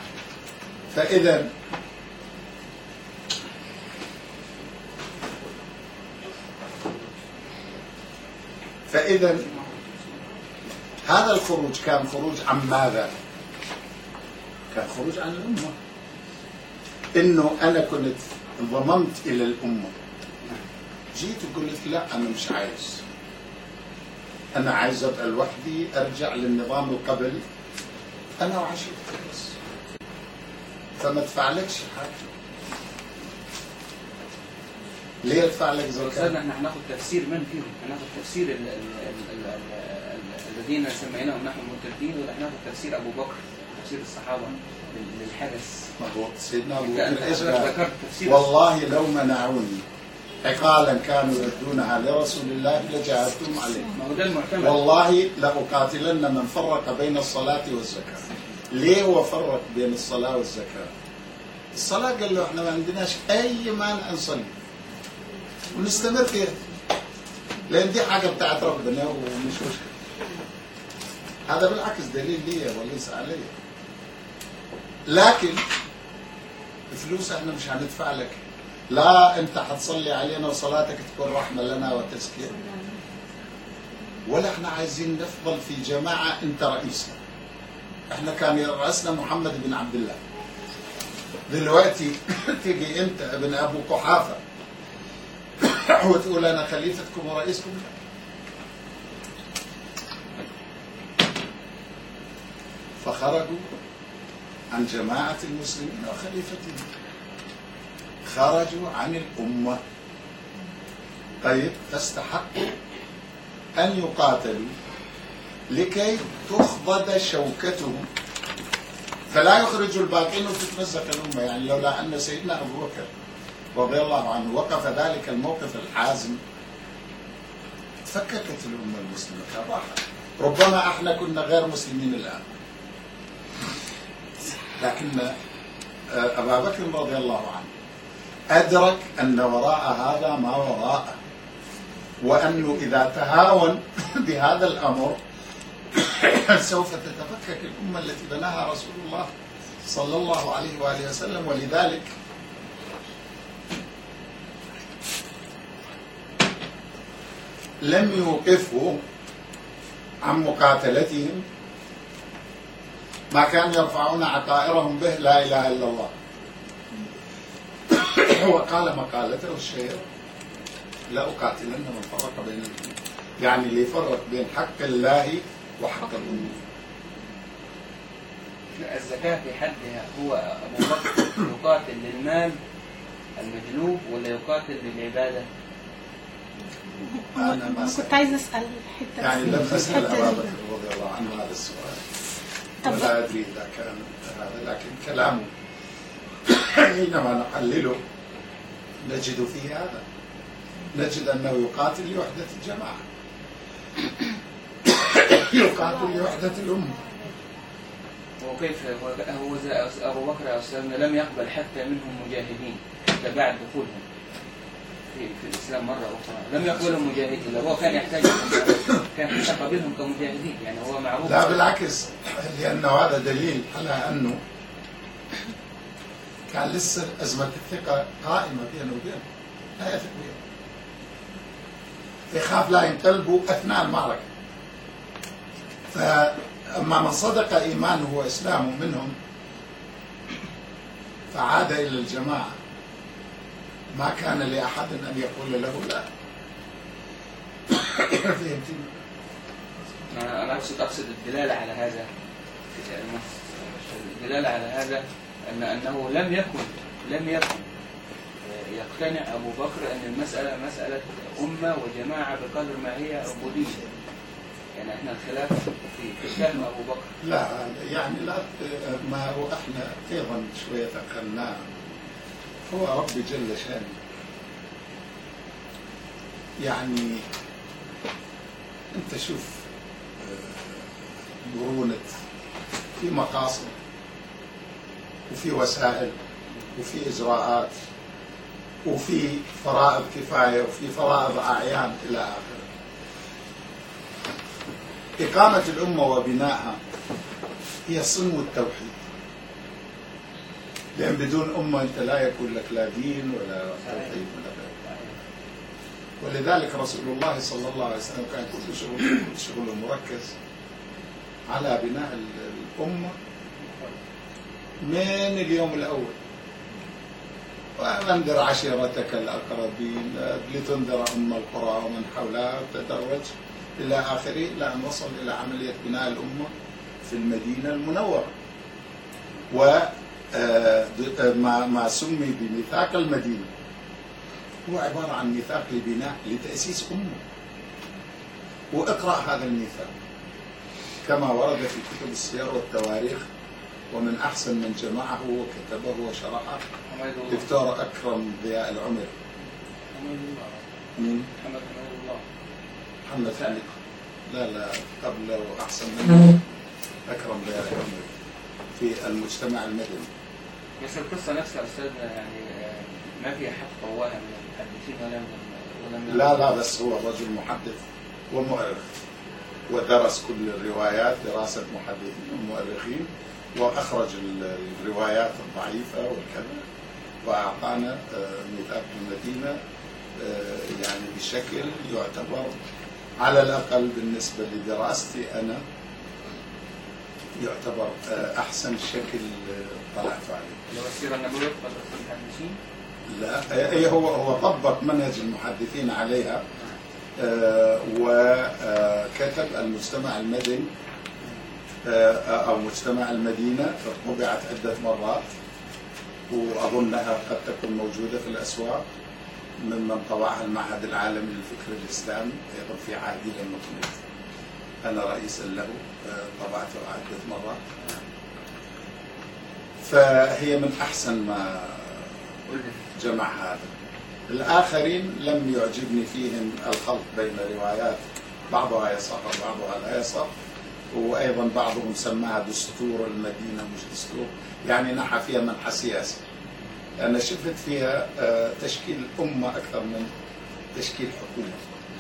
فإذا هذا الخروج كان خروج عن ماذا؟ كان خروج عن الأمة. إنه أنا كنت انضممت إلى الأمة، جيت وقلت لا أنا مش عايز، أنا عايز أبقى لوحدي، أرجع للنظام القبلي أنا وعشيرتي بس، فما ادفعلكش حاجة. ليه ادفع لك زكاة؟ أستاذنا احنا هناخد تفسير من فيهم، هناخد تفسير الذين سميناهم نحن المرتدين، ولا ناخذ تفسير ابو بكر تفسير الصحابه للحدث. سيدنا ابو انت بكر ذكرت تفسير والله لو منعوني عقالا كانوا يردونها لرسول الله لجاهدتهم عليه. ما هو ده المعتمد. والله لأقاتلن من فرق بين الصلاة والزكاة. ليه هو فرق بين الصلاة والزكاة؟ الصلاة قال له احنا ما عندناش أي مانع نصلي ونستمر فيها، لأن دي حاجة بتاعت ربنا ومش مشكلة. هذا بالعكس دليل لي وليس علي. لكن فلوس احنا مش هندفع لك، لا انت حتصلي علينا وصلاتك تكون رحمة لنا وتزكية، ولا احنا عايزين نفضل في جماعة انت رئيسنا. احنا كان يرأسنا محمد بن عبد الله، دلوقتي تيجي انت ابن ابو قحافة وتقول انا خليفتكم ورئيسكم. فخرجوا عن جماعة المسلمين وخليفتهم، خرجوا عن الأمة. طيب فاستحقوا أن يقاتلوا لكي تخضد شوكتهم، فلا يخرجوا الباقين وتتمزق الأمة. يعني لولا أن سيدنا أبو بكر رضي الله عنه وقف ذلك الموقف الحازم تفككت الأمة المسلمة كان راحت. ربما احنا كنا غير مسلمين الآن، لكن أبا بكر رضي الله عنه أدرك أن وراء هذا ما وراءه، وأنه إذا تهاون بهذا الأمر سوف تتفكك الأمة التي بناها رسول الله صلى الله عليه وآله وسلم. ولذلك لم يوقفوا عن مقاتلتهم ما كانوا يرفعون عقائرهم به لا إله إلا الله. وقال مقالته الشهيرة لأقاتلن من فرق بين الأمة، يعني اللي يفرق بين حق الله وحق الأمة. الزكاة في حدها هو أبو بكر يقاتل للمال المجلوب ولا يقاتل للعبادة؟ أنا ما كنت عايز أسأل حتة يعني لم أسأل أبا بكر رضي الله عنه هذا السؤال، ولا أدري إذا كان هذا، لكن كلامه حينما نحلله نجد فيه هذا، نجد أنه يقاتل لوحدة الجماعة، يقاتل لوحدة الأمة. وكيف هو أبو بكر يا أستاذنا لم يقبل حتى منهم مجاهدين حتى بعد دخولهم في الإسلام مرة أخرى، لم يقبلهم مجاهدين، هو كان يحتاج كان حتى قبلهم كمجاهدين، يعني هو معروف. لا بالعكس، لأنه هذا دليل على أنه كان لسه أزمة الثقة قائمة بينه وبينه، لا يثق بينه، يخاف لا ينقلبوا أثناء المعركة. فأما من صدق إيمانه وإسلامه منهم فعاد إلى الجماعة، ما كان لأحد أن يقول له لا. فهمتني؟ أنا أقصد الدلالة على هذا، الدلالة على هذا أنه لم يكن يقتنع أبو بكر أن المسألة مسألة أمة وجماعة بقدر ما هي عبودية. يعني احنا الخلاف في فهم أبو بكر. لا يعني لا، ما هو احنا أيضا شوية تقلناه. هو رب جل شانه يعني انت شوف مرونة في مقاصد وفي وسائل وفي إجراءات وفي فرائض كفاية وفي فرائض أعيان إلى آخره. إقامة الأمة وبنائها هي صنو التوحيد، لأن بدون أمة أنت لا يكون لك لا دين ولا توحيد ولا غيره. ولذلك رسول الله صلى الله عليه وسلم كان كل شغله مركز على بناء الأمة من اليوم الأول. وأنذر عشيرتك الأقربين لتنذر أم القرى ومن حولها وتدرج إلى آخره، إلى أن وصل إلى عملية بناء الأمة في المدينة المنورة. وما سمي بميثاق المدينة هو عبارة عن ميثاق لبناء لتأسيس أمة. وأقرأ هذا الميثاق كما ورد في كتب السير والتواريخ. ومن أحسن من جمعه وكتبه وشرحه دكتور أكرم ضياء العمري. مين؟ محمد علي. لا قبله أحسن من أكرم ضياء العمري في المجتمع المدني. بس القصة نفسها أستاذنا يعني ما في حد قواها من المحدثين ولا لا بس هو رجل محدث ومؤرخ، ودرس كل الروايات دراسة محدثين ومؤرخين، وأخرج الروايات الضعيفة والكذا، وأعطانا ميثاق المدينة يعني بشكل يعتبر على الأقل بالنسبة لدراستي أنا يعتبر أحسن شكل طلعت عليه. لو السيرة النبوية مدرسة المحدثين؟ لا، هو طبق منهج المحدثين عليها، وكتب المجتمع المدني أو مجتمع المدينة، طبعت عدة مرات وأظنها قد تكون موجودة في الأسواق، ممن طبعها المعهد العالمي للفكر الإسلامي أيضا في عهدي لما كنت أنا رئيسا له، طبعته عدة مرات. فهي من أحسن ما جمع هذا. الآخرين لم يعجبني فيهم الخلط بين روايات بعضها يصح وبعضها لا يصح، وأيضا بعضهم سماها دستور المدينة مش دستور، يعني نحى فيها منحى سياسي. أنا شفت فيها تشكيل أمة أكثر من تشكيل حكومة،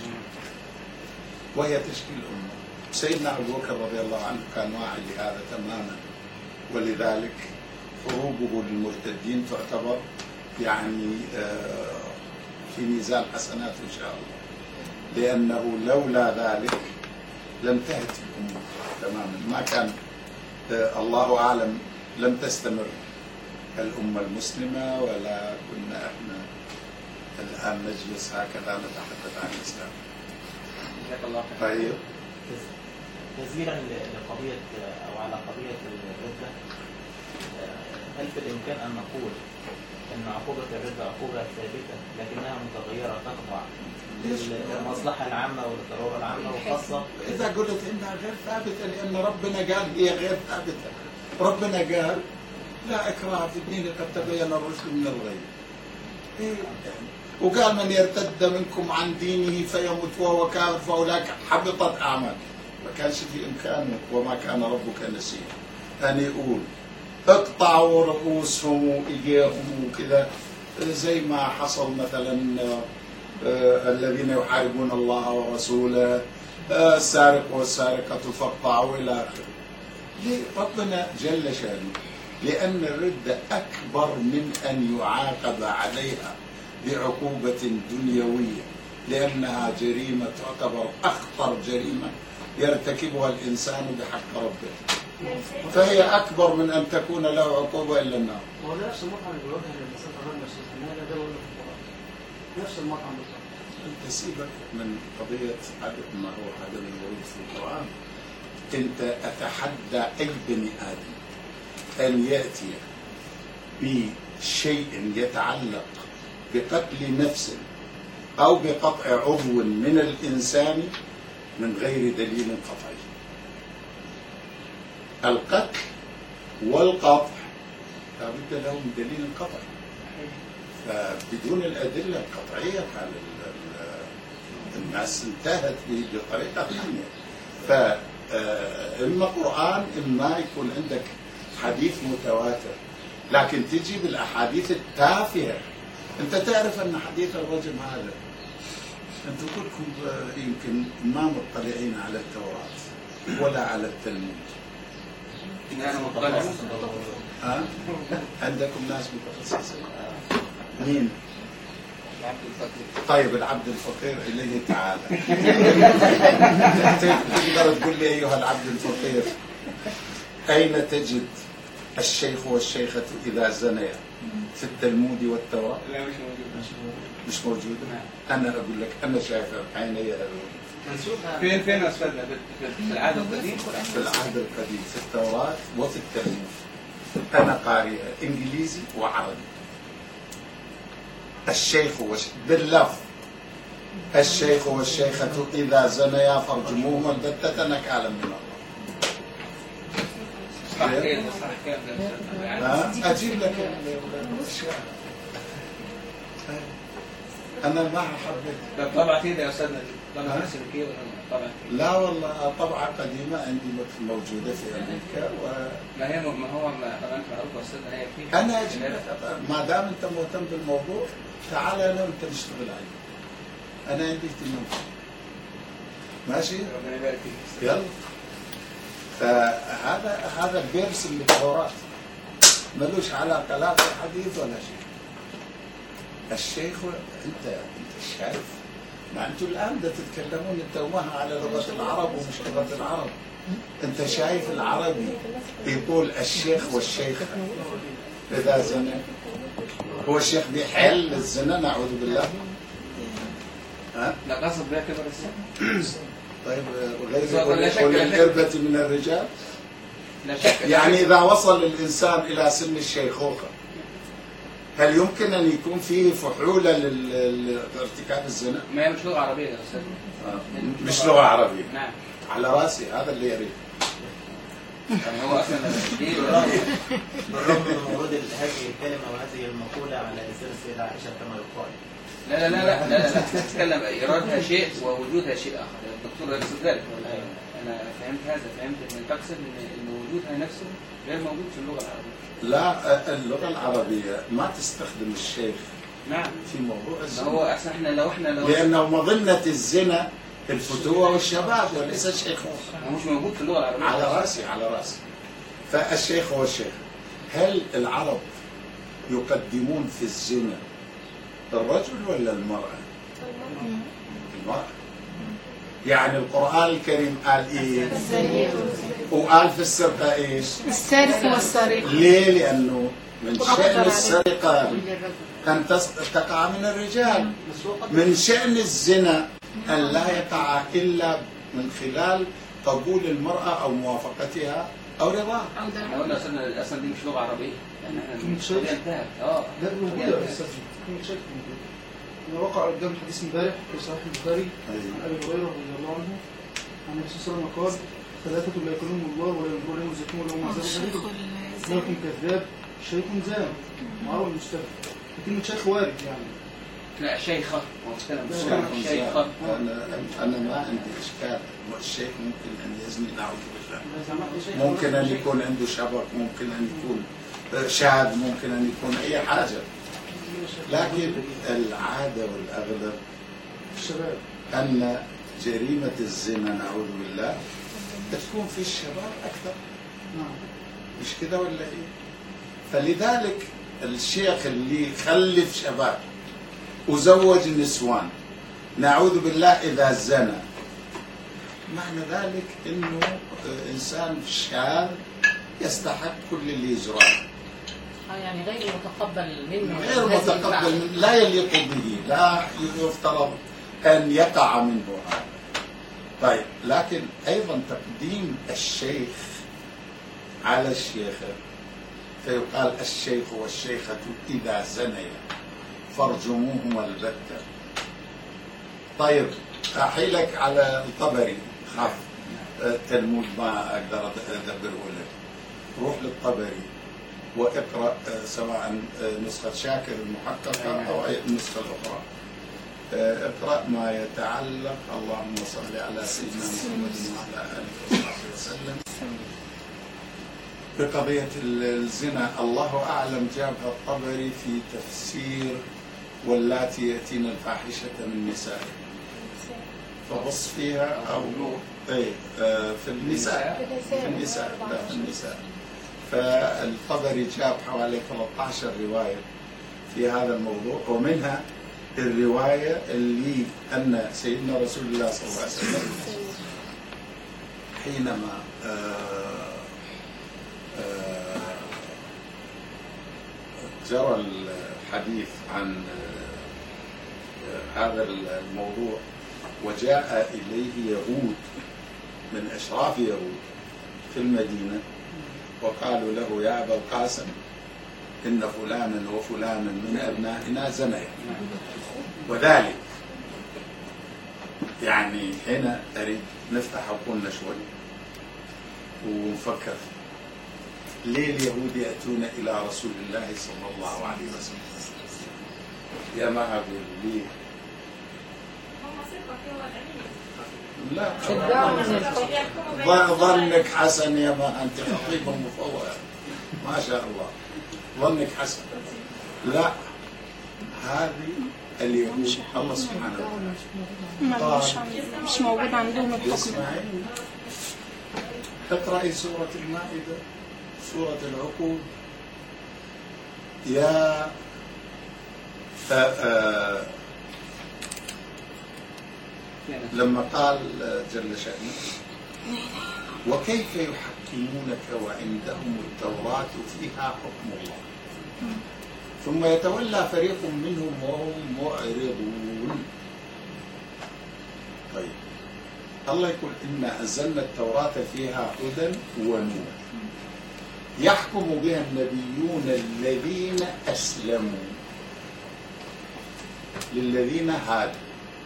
وهي تشكيل أمة. سيدنا أبو بكر رضي الله عنه كان واعي لهذا تماما، ولذلك خروجه للمرتدين تعتبر يعني في ميزان حسنات إن شاء الله، لأنه لولا ذلك لم تهت الأمة تماما، ما كان الله أعلم لم تستمر الأمة المسلمة، ولا كنا احنا الآن نجلس هكذا نتحدث عن الإسلام. طيب، تسجيلا لقضية أو على قضية الردة، هل في الإمكان أن نقول أن عقوبة الردة عقوبة ثابتة لكنها متغيرة تخضع للمصلحة العامة والضرورة العامة وخاصة؟ إذا قلت إنها غير ثابتة لأن ربنا قال هي غير ثابتة. ربنا قال لا إكراه في الدين قد تبين الرشد من الغي، وقال من يرتد منكم عن دينه فيمت وهو كافر فأولئك حبطت أعماله. ما كانش في إمكانه وما كان ربك نسيا أن يقول اقطعوا رؤوسهم وإيديهم وكذا، زي ما حصل مثلا الذين يحاربون الله ورسوله، السارق والسارقة فاقطعوا إلى آخره. ليه ربنا جل شأنه؟ لأن الردة أكبر من أن يعاقب عليها بعقوبة دنيوية، لأنها جريمة تعتبر أخطر جريمة يرتكبها الإنسان بحق ربه، فهي أكبر من أن تكون له عقوبة إلا النار. هو ده نفس المطعم اللي بيوجه للإنسان الرجل السلطان، هذا ده ولا في القرآن نفس المطعم بالظبط. أنت سيبك من قضية عدم ما هو عدم الورود في القرآن. أنت أتحدى أي بني آدم أن يأتي بشيء يتعلق بقتل نفس أو بقطع عضو من الإنسان من غير دليل قطعي. القتل والقطع لابد له من دليل قطعي، فبدون الأدلة القطعية كان الناس انتهت بطريقة ثانية. فإما قرآن إما يكون عندك حديث متواتر، لكن تجي بالأحاديث التافهة. أنت تعرف أن حديث الرجم هذا أنتم كلكم يمكن ما مطلعين على التوراة ولا على التلمود. أنا مطلع. عندكم ناس متخصصين. مين؟ طيب العبد الفقير إليه تعالى. تقدر تقول لي أيها العبد الفقير أين تجد الشيخ والشيخة إذا زنيا؟ في التلمود والتوراة؟ لا مش موجود. مش موجود. أنا أقول لك أنا شايفها بعيني هذول. فين أستاذنا؟ في العهد القديم؟ في العهد القديم في التوراة وفي التلمود. أنا قارئها إنجليزي وعربي. الشيخ باللفظ الشيخ والشيخة إذا زنيا فارجموهما البتة نكالا من الله. أجيب لك الأشياء. أنا ما حبيت. طبعا كده يا أستاذنا، طبعا سلوكية ولا طبعا؟ لا والله طبعة قديمة عندي موجودة في أمريكا ما هي ما هو طبعا معروف يا أستاذنا هي فيه. أنا أجيب لك ما دام أنت مهتم بالموضوع تعال أنا وأنت نشتغل عليه. أنا عندي اهتمام. ماشي؟ ربنا يبارك فيك. يلا. فهذا بيرسم التوراة ملوش علاقة لا بالحديث ولا شيء. الشيخ انت شايف، ما انتم الان ده تتكلمون انتم على لغة العرب ومش لغة العرب. انت شايف العربي يقول الشيخ والشيخة اذا زنى، هو الشيخ بيحل الزنا نعوذ بالله. ها؟ لا قصد بها كبر السن. طيب غير القربة من الرجال. لا شك. يعني إذا وصل الإنسان إلى سن الشيخوخة هل يمكن أن يكون فيه فحولة لارتكاب الزنا؟ ما هي مش لغة عربية يا أستاذ. مش لغة عربية. نعم. على راسي هذا اللي يريد. يعني هو أصلا بالرغم من ورود هذه الكلمة وهذه المقولة على لسان السيدة عائشة كما يقال. لا لا لا لا لا تتكلم إيرادها شيء ووجودها شيء آخر. الدكتور يقصد ذلك. أنا فهمت هذا، فهمت أن تقصد أن وجودها نفسه غير موجود في اللغة العربية. لا اللغة العربية ما تستخدم الشيخ. نعم. في موضوع الزنا. هو أحسن لو لأنه مظنة الزنا الفتوة والشباب وليس الشيخوخة. مش موجود في اللغة العربية. على راسي على راسي. فالشيخ هو الشيخ. هل العرب يقدمون في الزنا الرجل ولا المرأة؟ المرأة. يعني القرآن الكريم قال إيه؟ وقال في السرقة إيش؟ السارق والسرقة. ليه؟ لأنه من شأن السرقة أن تقع من الرجال. من شأن الزنا أن لا يقع إلا من خلال قبول المرأة أو موافقتها أو رضاها. احنا قلنا أصلا دي مش لغة عربية. يعني مش انتهت. لا موجودة يا أستاذ. أنا وقع قدام الحديث امبارح في صحيح البخاري عن أبي هريرة رضي الله عنه عن النبي صلى الله عليه وسلم قال: ثلاثة لا يكلمهم الله ولا ينظر إليهم ويزكيهم ولهم عذاب أليم. ملك كذاب، شيخ زان، معروف المستفيد. لكن شيخ وارد يعني. لا شيخة. شيخة. أنا ما عندي إشكال. الشيخ ممكن أن يزني نعوذ بالله. ممكن أن يكون عنده شبك، ممكن أن يكون شاذ، ممكن أن يكون أي حاجة. لكن العادة والأغلب الشباب أن جريمة الزنا نعوذ بالله تكون في الشباب أكثر. مش كده ولا إيه؟ فلذلك الشيخ اللي خلف شباب وزوج نسوان نعوذ بالله إذا زنى، معنى ذلك إنه إنسان شاذ يستحق كل اللي يجراه. يعني غير متقبل منه، غير متقبل منه، لا يليق به، لا يفترض أن يقع منه هذا. طيب لكن أيضا تقديم الشيخ على الشيخة، فيقال الشيخ والشيخة إذا زنيا فارجموهما البتة. طيب أحيلك على الطبري، خاف التلمود ما أقدر أدبره لك، روح للطبري واقرأ سواء نسخة شاكر المحققة أو أي النسخة الأخرى. اقرأ ما يتعلق اللهم صل على سيدنا محمد وعلى آله وصحبه وسلم بقضية الزنا. الله أعلم جابها الطبري في تفسير واللاتي يأتين الفاحشة من نسائهم، فبص فيها أو في النساء، في النساء، لا في النساء. فالطبري جاب حوالي 13 رواية في هذا الموضوع، ومنها الرواية اللي أن سيدنا رسول الله صلى الله عليه وسلم حينما جرى الحديث عن هذا الموضوع وجاء إليه يهود من أشراف يهود في المدينة وقالوا له: يا أبا القاسم إن فلانا وفلانا من أبنائنا زنيا. وذلك يعني هنا أريد نفتح عقولنا شوي ونفكر. ليه اليهود يأتون إلى رسول الله صلى الله عليه وسلم؟ يا معبد ليه؟ لا ظنك حسن يا ما أنت خطيبة مفوضة ما شاء الله، ظنك حسن. لا، هذه اليهود الله سبحانه وتعالى مش موجود عندهم الحكم. اسمعي، اقرأي سورة المائدة، سورة العقود. يا لما قال جل شأنه وكيف يحكمونك وعندهم التوراة فيها حكم الله ثم يتولى فريق منهم وهم معرضون. طيب الله يقول إنا أنزلنا التوراة فيها هدى ونور يحكم بها النبيون الذين أسلموا للذين هادوا.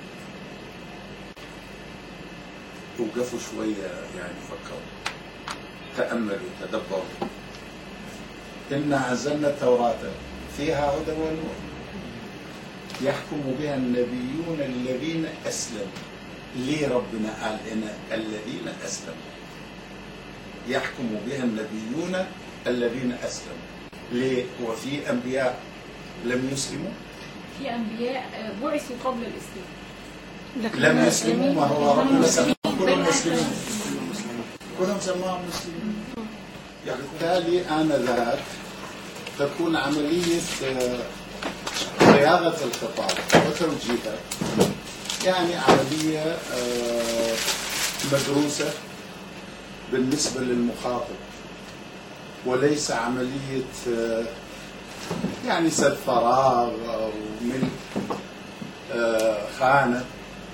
توقفوا شوية يعني، فكروا، تأملوا، تدبروا. إنا أنزلنا التوراة فيها هدى ونور يحكم بها النبيون الذين أسلموا. ليه ربنا قال إن الذين أسلموا؟ يحكم بها النبيون الذين أسلموا. ليه؟ وفي أنبياء لم يسلموا؟ في أنبياء بعثوا قبل الإسلام لم يسلموا. ما هو ربنا سماهم كلهم مسلمين، كلهم سماهم مسلمين. يعني بالتالي آنذاك تكون عملية صياغة الخطاب وتوجيهه يعني عملية مدروسة بالنسبة للمخاطب، وليس عملية يعني سد فراغ أو من خانة.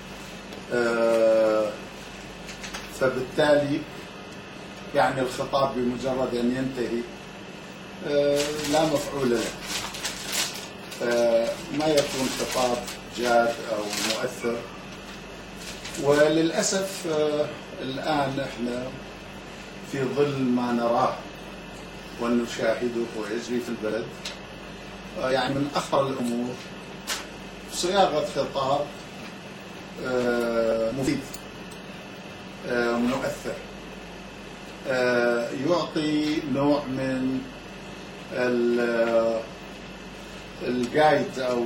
فبالتالي يعني الخطاب بمجرد أن ينتهي لا مفعول له، ما يكون خطاب جاد أو مؤثر. وللأسف الآن احنا في ظل ما نراه ونشاهده ويجري في البلد يعني من أخطر الأمور صياغة خطاب مفيد مؤثر يعطي نوع من الجايد أو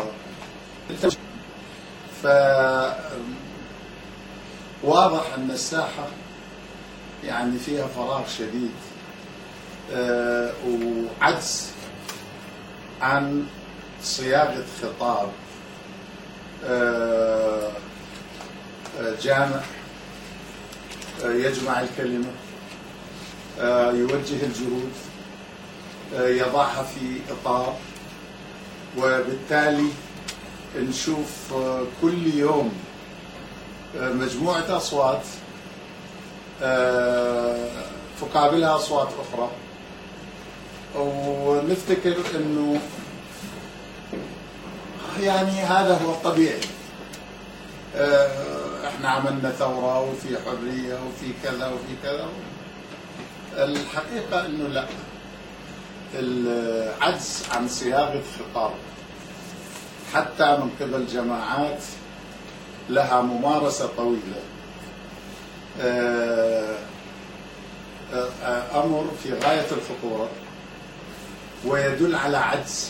فواضح أن الساحة يعني فيها فراغ شديد وعجز عن صياغة خطاب جامع يجمع الكلمة، يوجه الجهود، يضعها في إطار. وبالتالي نشوف كل يوم مجموعة أصوات تقابلها أصوات أخرى، ونفتكر أنه يعني هذا هو الطبيعي. احنا عملنا ثورة وفي حرية وفي كذا وفي كذا. الحقيقة أنه لا، العجز عن صياغة خطاب حتى من قبل جماعات لها ممارسة طويلة أمر في غاية الخطورة ويدل على عجز،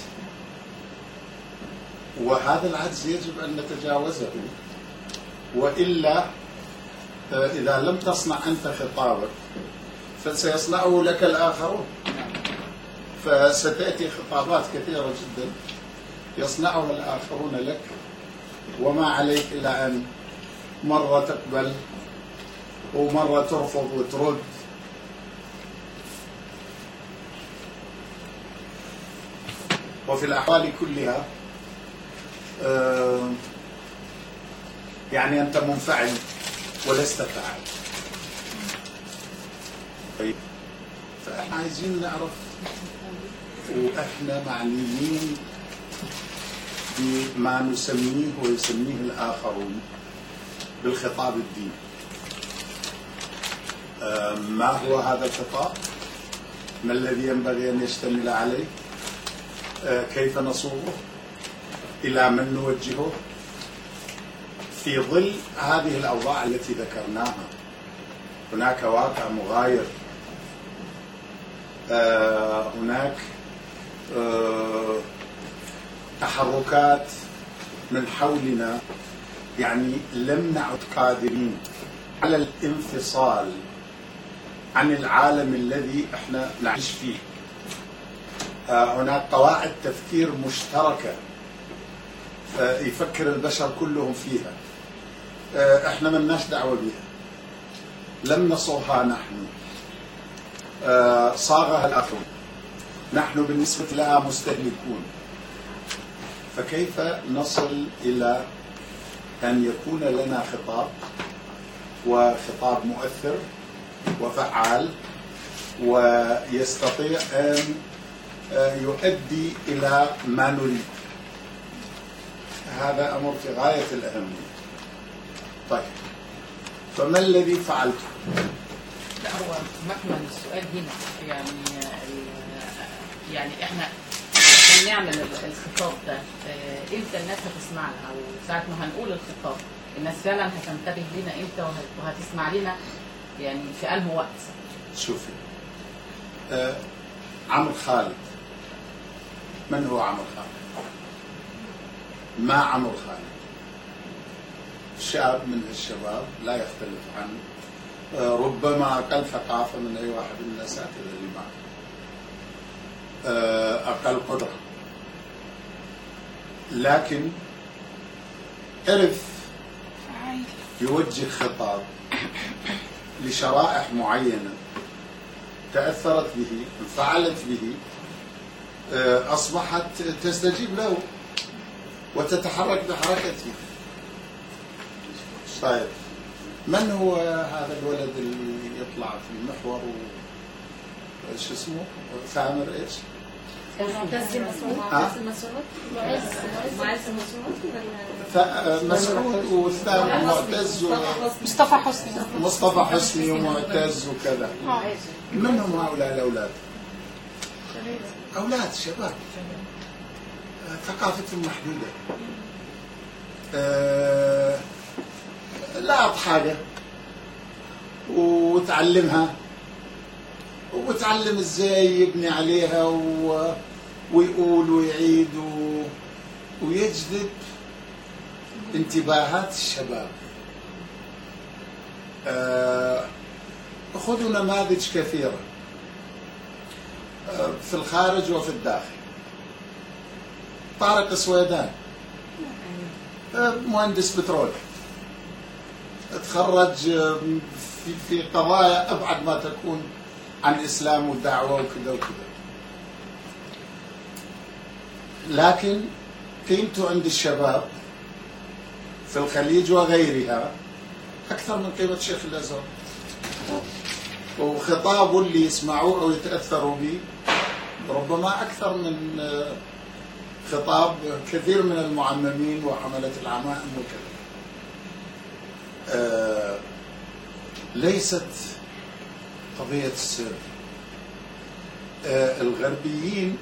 وهذا العجز يجب أن نتجاوزه، وإلا إذا لم تصنع أنت خطابك فسيصنعه لك الآخرون. فستأتي خطابات كثيرة جدا يصنعها الآخرون لك، وما عليك إلا أن مرة تقبل ومرة ترفض وترد. وفي الأحوال كلها يعني أنت منفعل ولست فاعل. طيب فإحنا عايزين نعرف، وإحنا معنيين بما نسميه ويسميه الآخرون بالخطاب الديني. ما هو هذا الخطاب؟ ما الذي ينبغي أن يشتمل عليه؟ كيف نصوغه؟ إلى من نوجهه؟ في ظل هذه الأوضاع التي ذكرناها هناك واقع مغاير، هناك تحركات من حولنا، يعني لم نعد قادرين على الانفصال عن العالم الذي احنا نعيش فيه. هناك قواعد تفكير مشتركة يفكر البشر كلهم فيها، احنا ما لناش دعوة بها، لم نصوغها نحن، صاغها الآخرون، نحن بالنسبة لها مستهلكون. فكيف نصل إلى أن يكون لنا خطاب، وخطاب مؤثر وفعال ويستطيع أن يؤدي إلى ما نريد؟ هذا أمر في غاية الأهمية. طيب، فما الذي فعلته؟ لا، هو مكمن السؤال هنا يعني احنا عشان نعمل الخطاب ده امتى الناس هتسمعنا، او ساعة ما هنقول الخطاب الناس فعلا هتنتبه لنا امتى وهتسمع لنا يعني في انهي وقت؟ شوفي، عمرو خالد، من هو عمرو خالد؟ ما عمرو خالد شاب من الشباب لا يختلف عن ربما أقل ثقافة من أي واحد من الأساتذة اللي معه، أقل قدرة، لكن عرف يوجه خطاب لشرائح معينة تأثرت به، انفعلت به، أصبحت تستجيب له وتتحرك بحركته. طيب، من هو هذا الولد اللي يطلع في المحور ايش اسمه؟ ثامر ايش؟ معتز مسعود. مسعود وثامر معتز مصطفى حسني ومعتز وكذا. من هم هؤلاء الأولاد؟ أولاد شباب ثقافتهم محدودة، لا حاجة وتعلمها وتعلم ازاي يبني عليها ويقول ويعيد ويجذب انتباهات الشباب. خذوا نماذج كثيرة في الخارج وفي الداخل. طارق السويدان مهندس بترول، تخرج في قضايا أبعد ما تكون عن الإسلام والدعوة وكذا وكذا، لكن قيمته عند الشباب في الخليج وغيرها أكثر من قيمة شيخ الأزهر، وخطابه اللي يسمعوه أو يتأثروا به ربما أكثر من خطاب كثير من المعممين وحملة العمائم وكذا. ليست قضية السر. الغربيين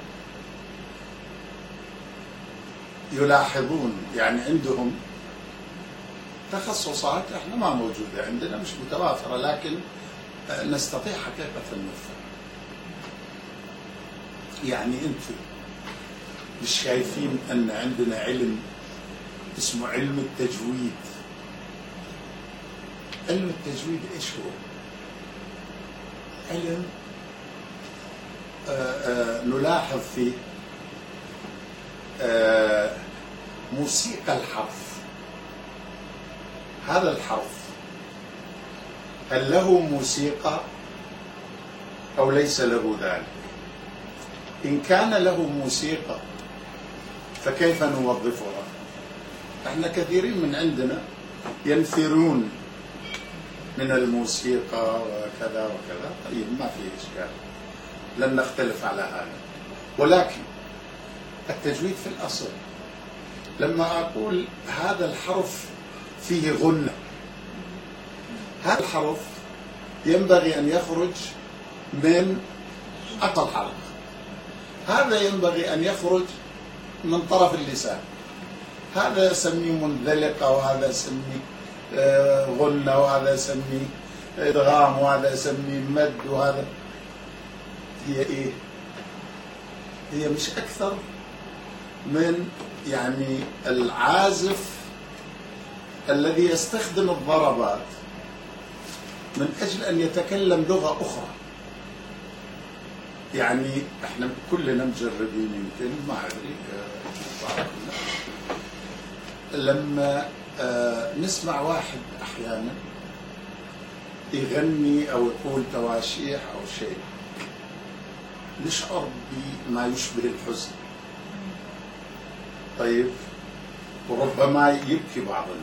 يلاحظون، يعني عندهم تخصصات احنا ما موجودة عندنا، مش متوافرة، لكن نستطيع حقيقة نفهم. يعني انتم مش شايفين ان عندنا علم اسمه علم التجويد؟ علم التجويد ايش هو؟ علم نلاحظ فيه موسيقى الحرف. هذا الحرف هل له موسيقى أو ليس له ذلك؟ إن كان له موسيقى فكيف نوظفها؟ احنا كثيرين من عندنا ينفرون من الموسيقى وكذا وكذا. طيب، ما في إشكال، لن نختلف على هذا، ولكن التجويد في الأصل لما أقول هذا الحرف فيه غنة، هذا الحرف ينبغي أن يخرج من أقل حلقة. هذا ينبغي أن يخرج من طرف اللسان. هذا يسميه منذلقة، وهذا يسميه غنة، وهذا يسميه إدغام، وهذا يسميه مد، وهذا هي إيه؟ هي مش أكثر من يعني العازف الذي يستخدم الضربات من أجل أن يتكلم لغة أخرى. يعني احنا كلنا مجربين، يمكن ما أدري لما نسمع واحد أحيانا يغني أو يقول تواشيح أو شيء، نشعر بما يشبه الحزن. طيب، وربما يبكي بعضنا.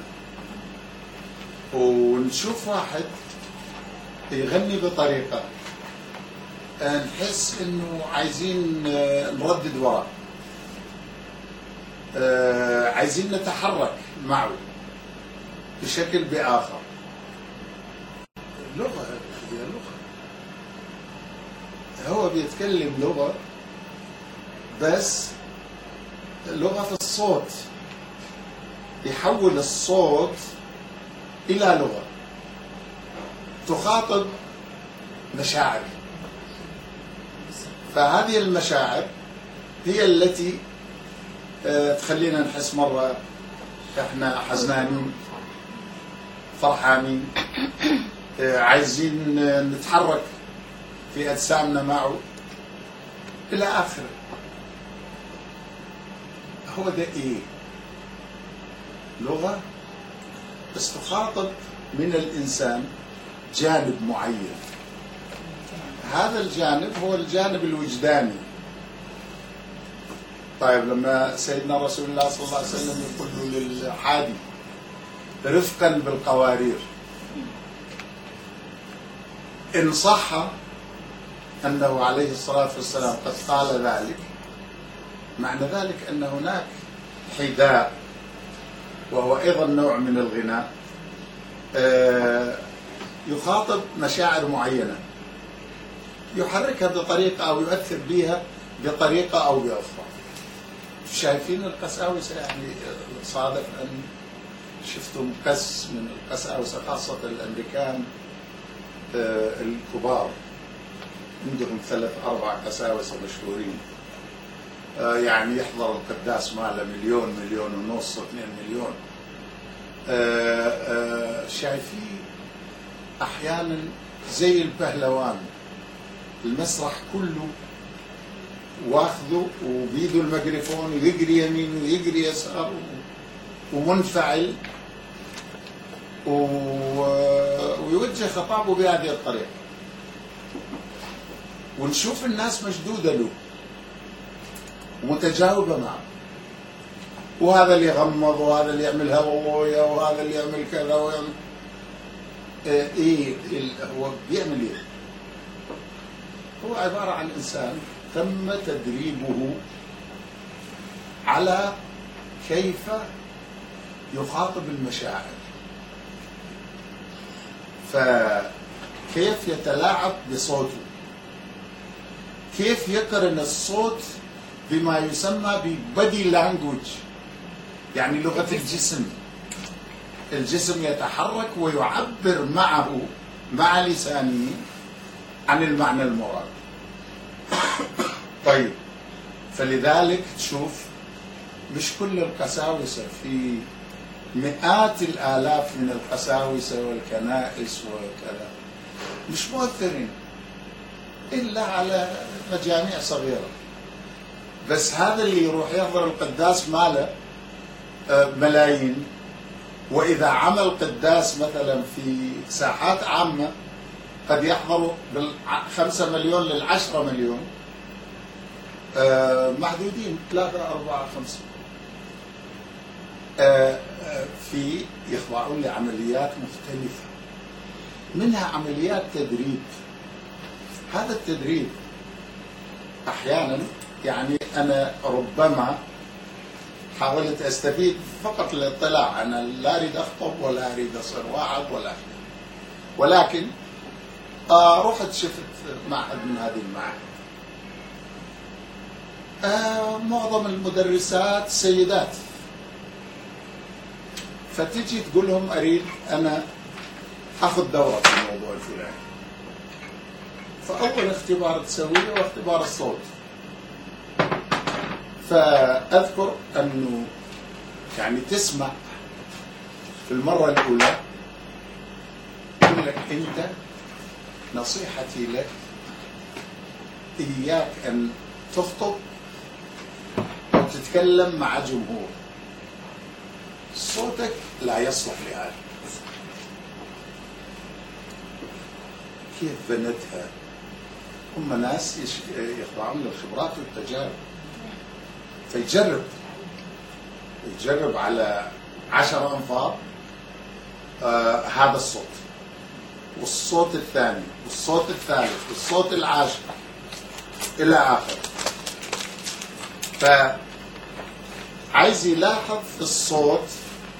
ونشوف واحد يغني بطريقة نحس انه عايزين نردد وراه، عايزين نتحرك معه بشكل بآخر. لغة هي لغة، هو بيتكلم لغة، بس لغة في الصوت، يحول الصوت إلى لغة تخاطب مشاعر. فهذه المشاعر هي التي تخلينا نحس مرة احنا حزنانين، فرحانين، عايزين نتحرك في أجسامنا معه إلى آخره. هو ده إيه؟ لغة بس تخاطب من الإنسان جانب معين. هذا الجانب هو الجانب الوجداني. طيب، لما سيدنا رسول الله صلى الله عليه وسلم يقول للحادي رفقا بالقوارير، إن صح أنه عليه الصلاة والسلام قد قال ذلك، معنى ذلك أن هناك حذاء، وهو أيضا نوع من الغناء، يخاطب مشاعر معينة، يحركها بطريقة أو يؤثر بها بطريقة أو بأخرى. شايفين القساوسة؟ يعني صادف أن شفتم قس من القساوسة، خاصة الأمريكان الكبار، عندهم 3-4 قساوسة مشهورين، يعني يحضر القداس ماله 1,000,000 2 مليون. شايفين أحيانا زي البهلوان، المسرح كله واخذه وبيده الميكروفون ويجري يمين ويجري يسار ومنفعل ويوجه خطابه بهذه الطريقة، ونشوف الناس مشدودة له ومتجاوبة معه، وهذا اللي يغمض، وهذا اللي يعمل هوية، وهذا اللي يعمل كذا ويعمل هو بيعمل ايه؟ هو عبارة عن إنسان تم تدريبه على كيف يخاطب المشاعر، فكيف يتلاعب بصوته، كيف يقرن الصوت بما يسمى ببادي لانجوج، يعني لغة الجسم. الجسم يتحرك ويعبر معه مع لسانه عن المعنى المراد. طيب، فلذلك تشوف مش كل القساوسة، في مئات الآلاف من القساوسة والكنائس وكذا مش مؤثرين إلا على مجاميع صغيرة. بس هذا اللي يروح يحضر القداس ماله ملايين، وإذا عمل قداس مثلا في ساحات عامة قد يحضروا 5 مليون ل10 مليون، محدودين 3 4 5 في يخضعون لعمليات مختلفة، منها عمليات تدريب. هذا التدريب أحيانا يعني أنا ربما حاولت أستفيد فقط للاطلاع، أنا لا أريد أخطب ولا أريد أصير واعظ ولكن رحت شفت معهد من هذه المعاهد معظم المدرسات سيدات، فتيجي تقول لهم أريد أنا أخذ دورة في الموضوع الفلاني، فأول اختبار تسويه هو اختبار الصوت. فأذكر أنه يعني تسمع في المرة الأولى يقول لك أنت نصيحتي لك إياك أن تخطب وتتكلم مع جمهور، صوتك لا يصلح لهذا. كيف بنتها؟ هم ناس يخضعون للخبرات والتجارب، فيجرب على 10 أنفار هذا الصوت، والصوت الثاني والصوت الثالث والصوت العاشر إلى آخره. فعايز يلاحظ في الصوت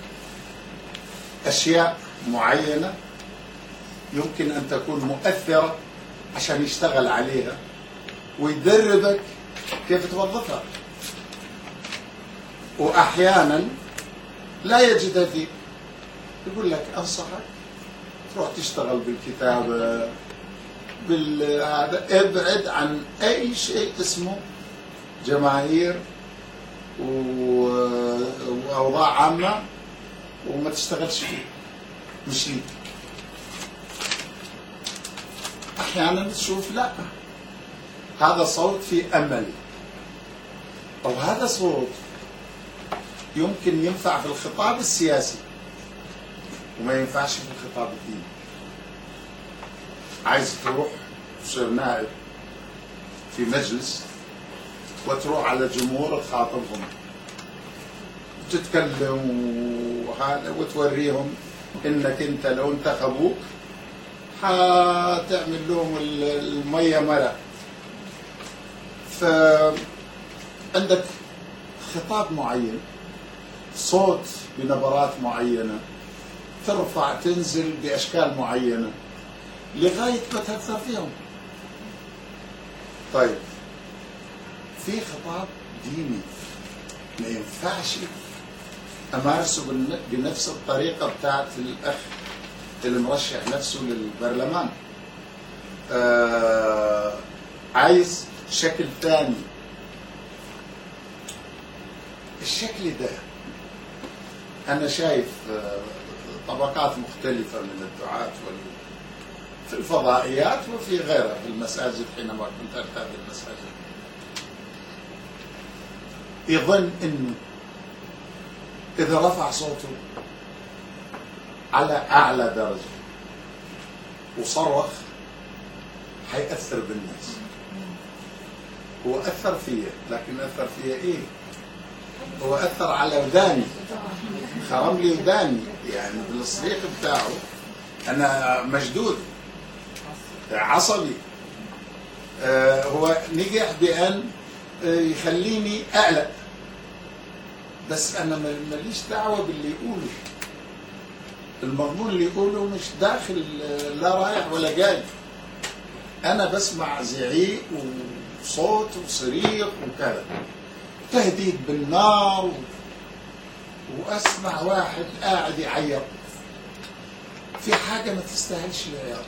أشياء معينة يمكن أن تكون مؤثرة عشان يشتغل عليها، ويدربك كيف توظفها. وأحيانا لا يجدها فيك، يقول لك أنصحك تروح تشتغل بالكتابة هذا، ابعد عن أي شيء اسمه جماهير وأوضاع عامة وما تشتغلش فيه، مش ليك. أحيانا تشوف لا هذا صوت فيه أمل، أو هذا صوت يمكن ينفع في الخطاب السياسي وما ينفعش في الخطاب الديني. عايز تروح تصير نائب في مجلس وتروح على جمهور تخاطبهم وتتكلم وهذا وتوريهم انك انت لو انتخبوك حتعمل لهم المية مرة. فعندك خطاب معين، صوت بنبرات معينة، ترفع تنزل بأشكال معينة لغاية ما تأثر فيهم. طيب في خطاب ديني ما ينفعش أمارسه بنفس الطريقة بتاعت الأخ اللي مرشح نفسه للبرلمان. عايز شكل ثاني. الشكل ده أنا شايف طبقات مختلفة من الدعاة في الفضائيات وفي غيرها في المساجد. حينما كنت أرتاد المساجد يظن أنه إذا رفع صوته على أعلى درجة وصرخ حيأثر بالناس. هو أثر فيا، لكن أثر فيا إيه؟ هو أثر على وداني، خرم لي وداني، يعني بالصريخ بتاعه أنا مشدود عصبي. هو نجح بأن يخليني أقلق، بس أنا ماليش دعوة باللي يقوله. المضمون اللي يقوله مش داخل، لا رايح ولا جاي. أنا بسمع زعيق وصوت وصريخ وكذا، تهديد بالنار، وأسمع واحد قاعد يعيط في حاجة ما تستاهلش العياط،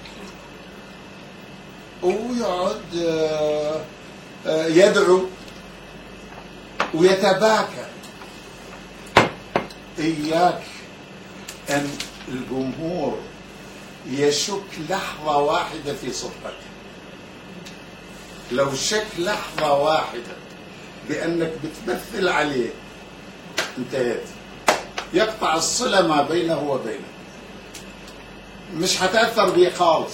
ويقعد يدعو ويتباكى. إياك أن الجمهور يشك لحظة واحدة في صدقك. لو شك لحظة واحدة بأنك بتمثل عليه انتهيت، يقطع الصلة ما بينه وبينك، مش هتأثر بيه خالص.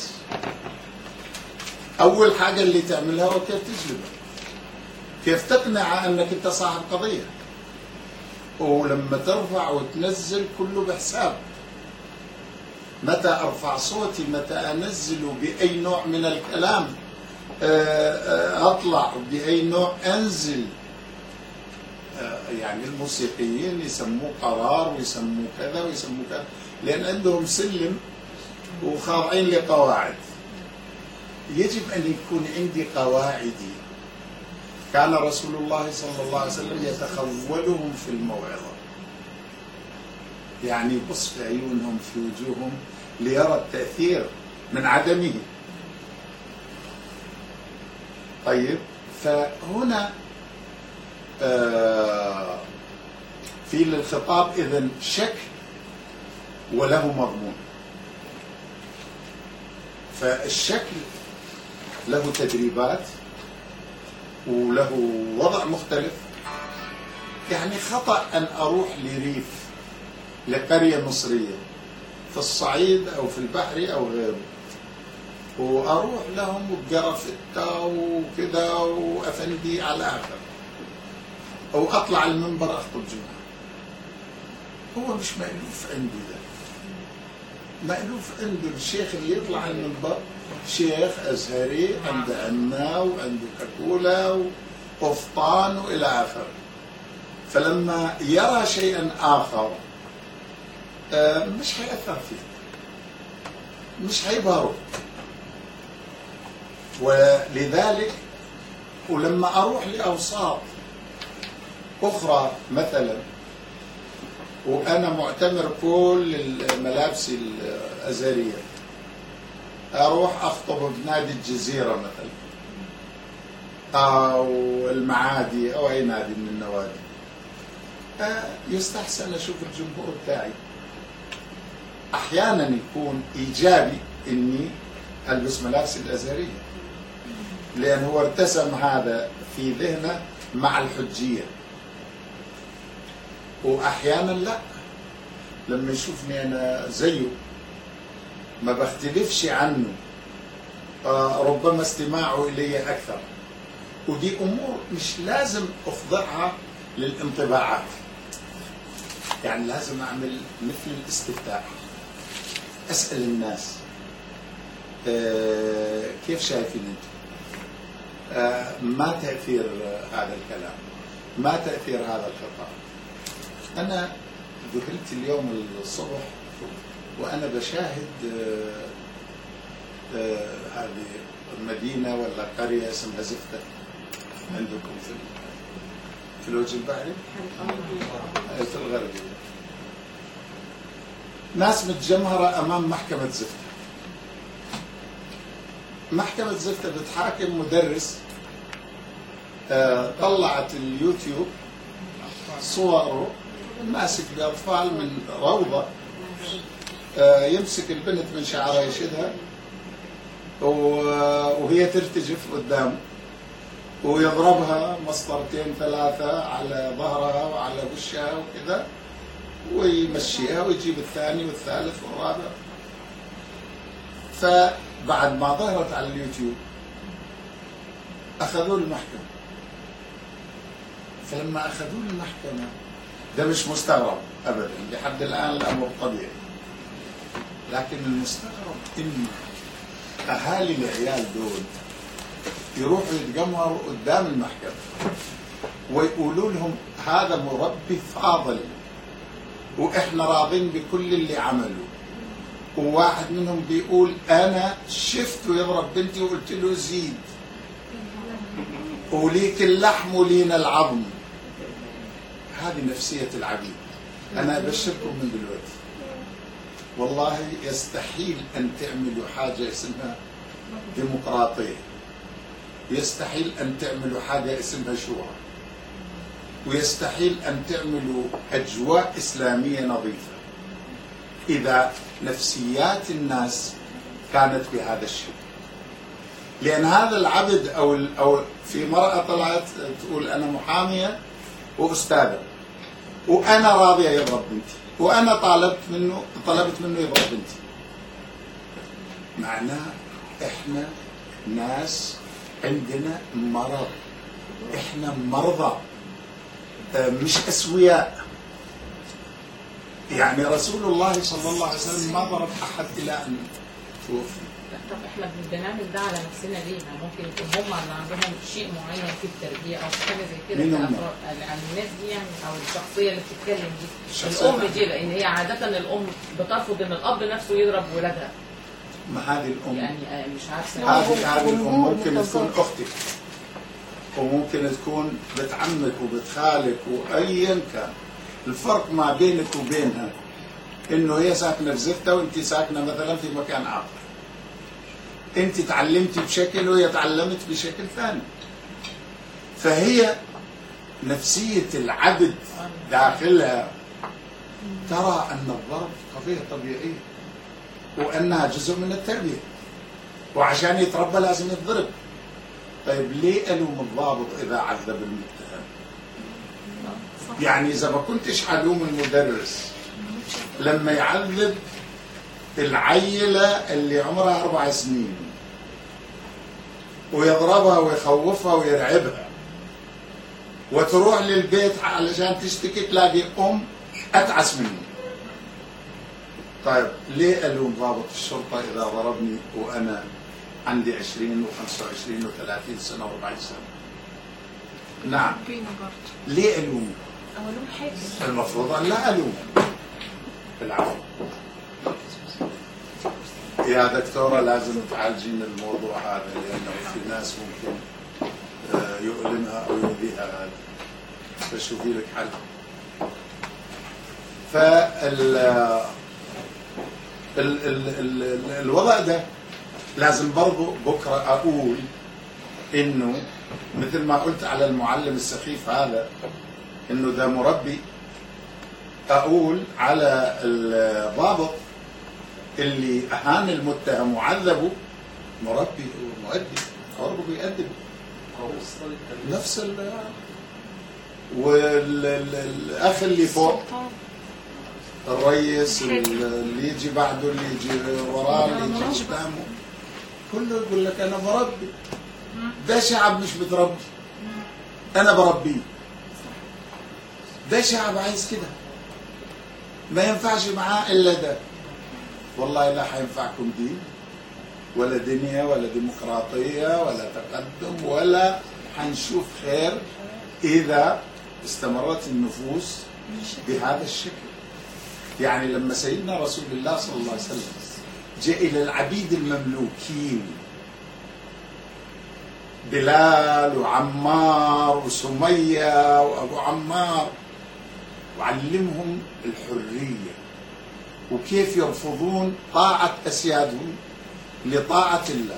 أول حاجة اللي تعملها هو كيف تجلبه، كيف تقنع أنك أنت صاحب قضية. ولما ترفع وتنزل كله بحساب، متى أرفع صوتي، متى أنزل، بأي نوع من الكلام أطلع، بأي نوع أنزل. يعني الموسيقيين يسموه قرار ويسموه كذا ويسموه كذا، لأن عندهم سلم وخاضعين لقواعد. يجب أن يكون عندي قواعدي، كان رسول الله صلى الله عليه وسلم يتخولهم في الموعظة، يعني يبص في عيونهم في وجوههم ليرى التأثير من عدمه. طيب، فهنا في للخطاب إذن شكل وله مضمون. فالشكل له تدريبات وله وضع مختلف. يعني خطأ أن أروح لريف لقرية مصرية في الصعيد أو في البحر أو غيره، وأروح لهم بقرفتة وكذا وأفندي على آخر، أو أطلع المنبر أخطب جمعة. هو مش مألوف عندي ده، مألوف عنده الشيخ اللي يطلع على المنبر شيخ أزهري عنده عنا وعنده كاكولا وقفطان وإلى آخره. فلما يرى شيئا آخر مش هيأثر فيه، مش هيبهره. ولذلك ولما أروح لأوساط أخرى مثلا وأنا معتمر كل الملابس الأزهرية، أروح أخطب بنادي الجزيرة مثلا أو المعادي أو أي نادي من النوادي، يستحسن أشوف الجمهور بتاعي. أحيانا يكون إيجابي إني ألبس ملابس الأزهرية، لأن هو ارتسم هذا في ذهنه مع الحجية. وأحيانا لا، لما يشوفني أنا زيه ما بختلفش عنه، ربما استماعه إلي أكثر. ودي أمور مش لازم أخضعها للانطباعات، يعني لازم أعمل مثل الاستفتاء، أسأل الناس كيف شايفين أنتم؟ ما تأثير هذا الكلام؟ ما تأثير هذا الخطاب؟ أنا ذهلت اليوم الصبح وأنا بشاهد هذه المدينة ولا قرية اسمها زفتة عندكم في الوجه البحري في الغربية، ناس متجمهرة أمام محكمة زفتة. محكمة زفتة بتحاكم مدرس طلعت اليوتيوب صوره ماسك بأطفال من روضة، يمسك البنت من شعرها يشدها وهي ترتجف قدامه، ويضربها مسطرتين ثلاثة على ظهرها وعلى وشها وكذا، ويمشيها ويجيب الثاني والثالث والرابع. فبعد ما ظهرت على اليوتيوب أخذوه المحكمة. فلما أخذوه المحكمة ده مش مستغرب أبدا، لحد الآن الأمر طبيعي. لكن المستغرب إن أهالي العيال دول يروحوا يتجمهروا قدام المحكمة ويقولوا لهم هذا مربي فاضل وإحنا راضين بكل اللي عمله. وواحد منهم بيقول أنا شفته يضرب بنتي وقلت له زيد، وليك اللحم ولينا العظم. هذه نفسية العبيد. أنا أبشركم من دلوقتي والله يستحيل أن تعملوا حاجة اسمها ديمقراطية، يستحيل أن تعملوا حاجة اسمها شورى، ويستحيل أن تعملوا أجواء إسلامية نظيفة إذا نفسيات الناس كانت بهذا الشيء. لأن هذا العبد أو في مرأة طلعت تقول أنا محامية وأستاذة وأنا راضية يضرب بنتي، وأنا طلبت منه يضرب بنتي. معناه إحنا ناس عندنا مرض، إحنا مرضى مش أسوياء. يعني رسول الله صلى الله عليه وسلم ما ضرب أحد إلى أن توفي. طب احنا بنعمل ده على نفسنا ليه؟ ممكن يكون هم اللي عندهم شيء معين في التربيه او حاجه زي كده عن الناس دي، يعني او الشخصيه اللي بتتكلم دي، الام دي، لان هي عاده الام بترفض ان الاب نفسه يضرب ولادها. ما هذه الام يعني مش عارفه، هذه الام ممكن تكون اختك، وممكن تكون بنت عمك وبنت خالك وايا كان. الفرق ما بينك وبينها انه هي ساكنه في زفته وانت ساكنه مثلا في مكان اخر. انت تعلمتي بشكل وهي تعلمت بشكل ثاني. فهي نفسيه العبد داخلها ترى ان الضرب قضيه طبيعيه وانها جزء من التربيه، وعشان يتربى لازم يتضرب. طيب ليه الوم الضابط اذا عذب المتهم؟ يعني اذا ما كنتش حلوم المدرس لما يعذب العيله اللي عمرها 4 سنين ويضربها ويخوفها ويرعبها، وتروح للبيت علشان تشتكي تلاقي اتعس مني. طيب ليه الوم ضابط الشرطه اذا ضربني وانا عندي 20 و25 و30 سنه و40 سنه؟ نعم. ليه الومه؟ أولهم حاجة المفروض ان لا الومه. بالعفو يا دكتوره، لازم تعالجين الموضوع هذا لانه في ناس ممكن يؤلمها او يؤذيها هذا، فشوفي لك حل. الوضع ده لازم برضو بكره اقول انه مثل ما قلت على المعلم السخيف هذا انه ده مربي، اقول على الضابط اللي اهان المتهم وعذبه مربي ومؤدب برضه بيأدب نفس والاخ اللي فوق الرئيس اللي يجي بعده اللي يجي وراه اللي يجي قدامه كله يقول لك انا بربي. ده شعب مش بتربي، انا بربيه. ده شعب عايز كده، ما ينفعش معاه الا ده. والله لا حينفعكم دين ولا دنيا ولا ديمقراطيه ولا تقدم ولا حنشوف خير اذا استمرت النفوس بهذا الشكل. يعني لما سيدنا رسول الله صلى الله عليه وسلم جاء الى العبيد المملوكين بلال وعمار وسميه وابو عمار وعلمهم الحريه وكيف يرفضون طاعه اسيادهم لطاعه الله،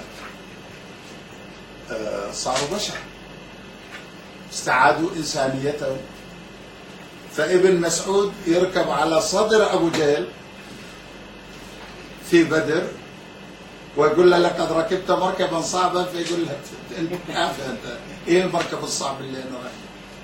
صاروا بشر، استعادوا انسانيتهم. فابن مسعود يركب على صدر ابو جهل في بدر ويقول له لقد ركبت مركبا صعبا، فيقول له انت عارف انت ايه المركب الصعب اللي انا راكبه؟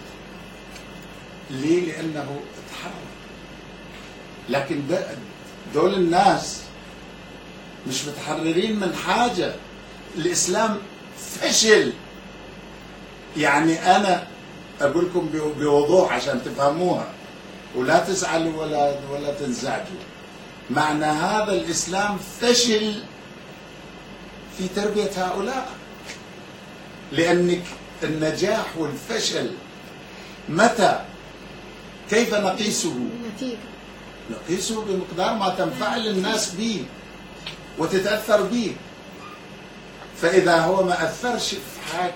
ليه؟ لانه تحرر. لكن دول الناس مش متحررين من حاجه. الاسلام فشل. يعني انا اقول لكم بوضوح عشان تفهموها ولا تزعلوا ولا تنزعجوا. معنى هذا الاسلام فشل في تربيه هؤلاء، لانك النجاح والفشل متى؟ كيف نقيسه؟ نقيسه بمقدار ما تنفعل الناس به وتتاثر به. فاذا هو ما اثرش في حاجه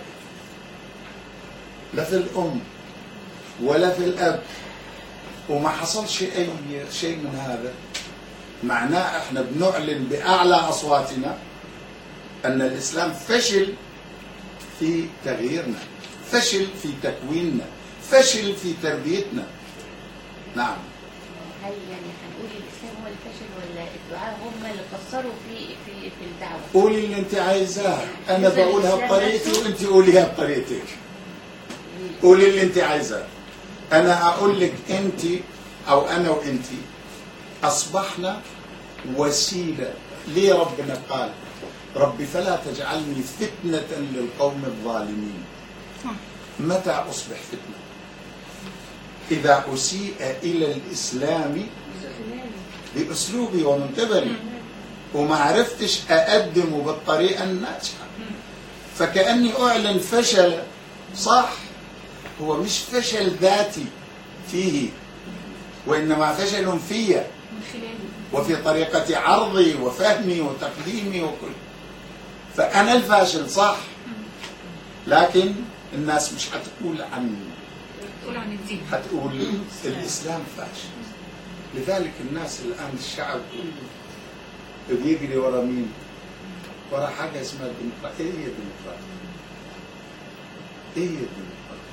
لا في الام ولا في الاب وما حصلش اي شيء من هذا، معناه احنا بنعلن باعلى اصواتنا ان الاسلام فشل في تغييرنا، فشل في تكويننا، فشل في تربيتنا. نعم. هل يعني هنقول الاسلام هو اللي فشل ولا الدعاء هم اللي قصروا في الدعوه؟ قولي اللي انت عايزاه، انا بقولها بطريقتي وانت قوليها بطريقتك. قولي اللي انت عايزاه. انا اقول لك انت او انا وانت اصبحنا وسيله. ليه ربنا قال ربي فلا تجعلني فتنه للقوم الظالمين؟ متى اصبح فتنه؟ اذا اسيء الى الاسلام باسلوبي ومن قبلي وما عرفتش اقدمه بالطريقه الناجحه، فكاني اعلن فشل. صح، هو مش فشل ذاتي فيه وانما فشل فيا وفي طريقه عرضي وفهمي وتقديمي وكل. فانا الفاشل صح، لكن الناس مش هتقول عن الدين، هتقول الإسلام فاشل. لذلك الناس الآن الشعب كله بيجري ورا مين؟ ورا حاجة اسمها الديمقراطية. إيه هي الديمقراطية؟ إيه هي الديمقراطية؟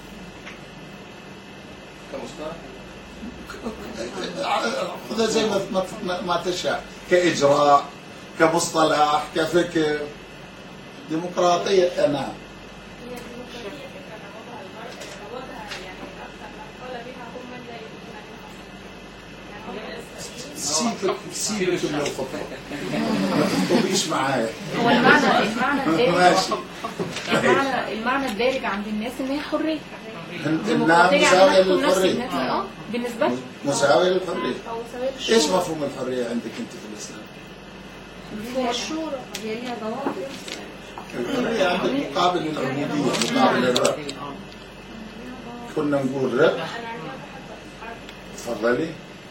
خذها زي ما تشاء، كإجراء، كمصطلح، كفكر. ديمقراطية نعم. سيبك من الخطوة ما تخطبيش معايا. هو المعنى الدارج عند الناس ان هي حريه. انها مساوية للحرية. بالنسبة لي مساوية للحرية. ايش مفهوم الحرية عندك انت في الاسلام؟ هي الشورى، هي ليها ضوابط. الحرية عندك مقابل العبودية، مقابل الرق. كنا نقول رق. تفضلي.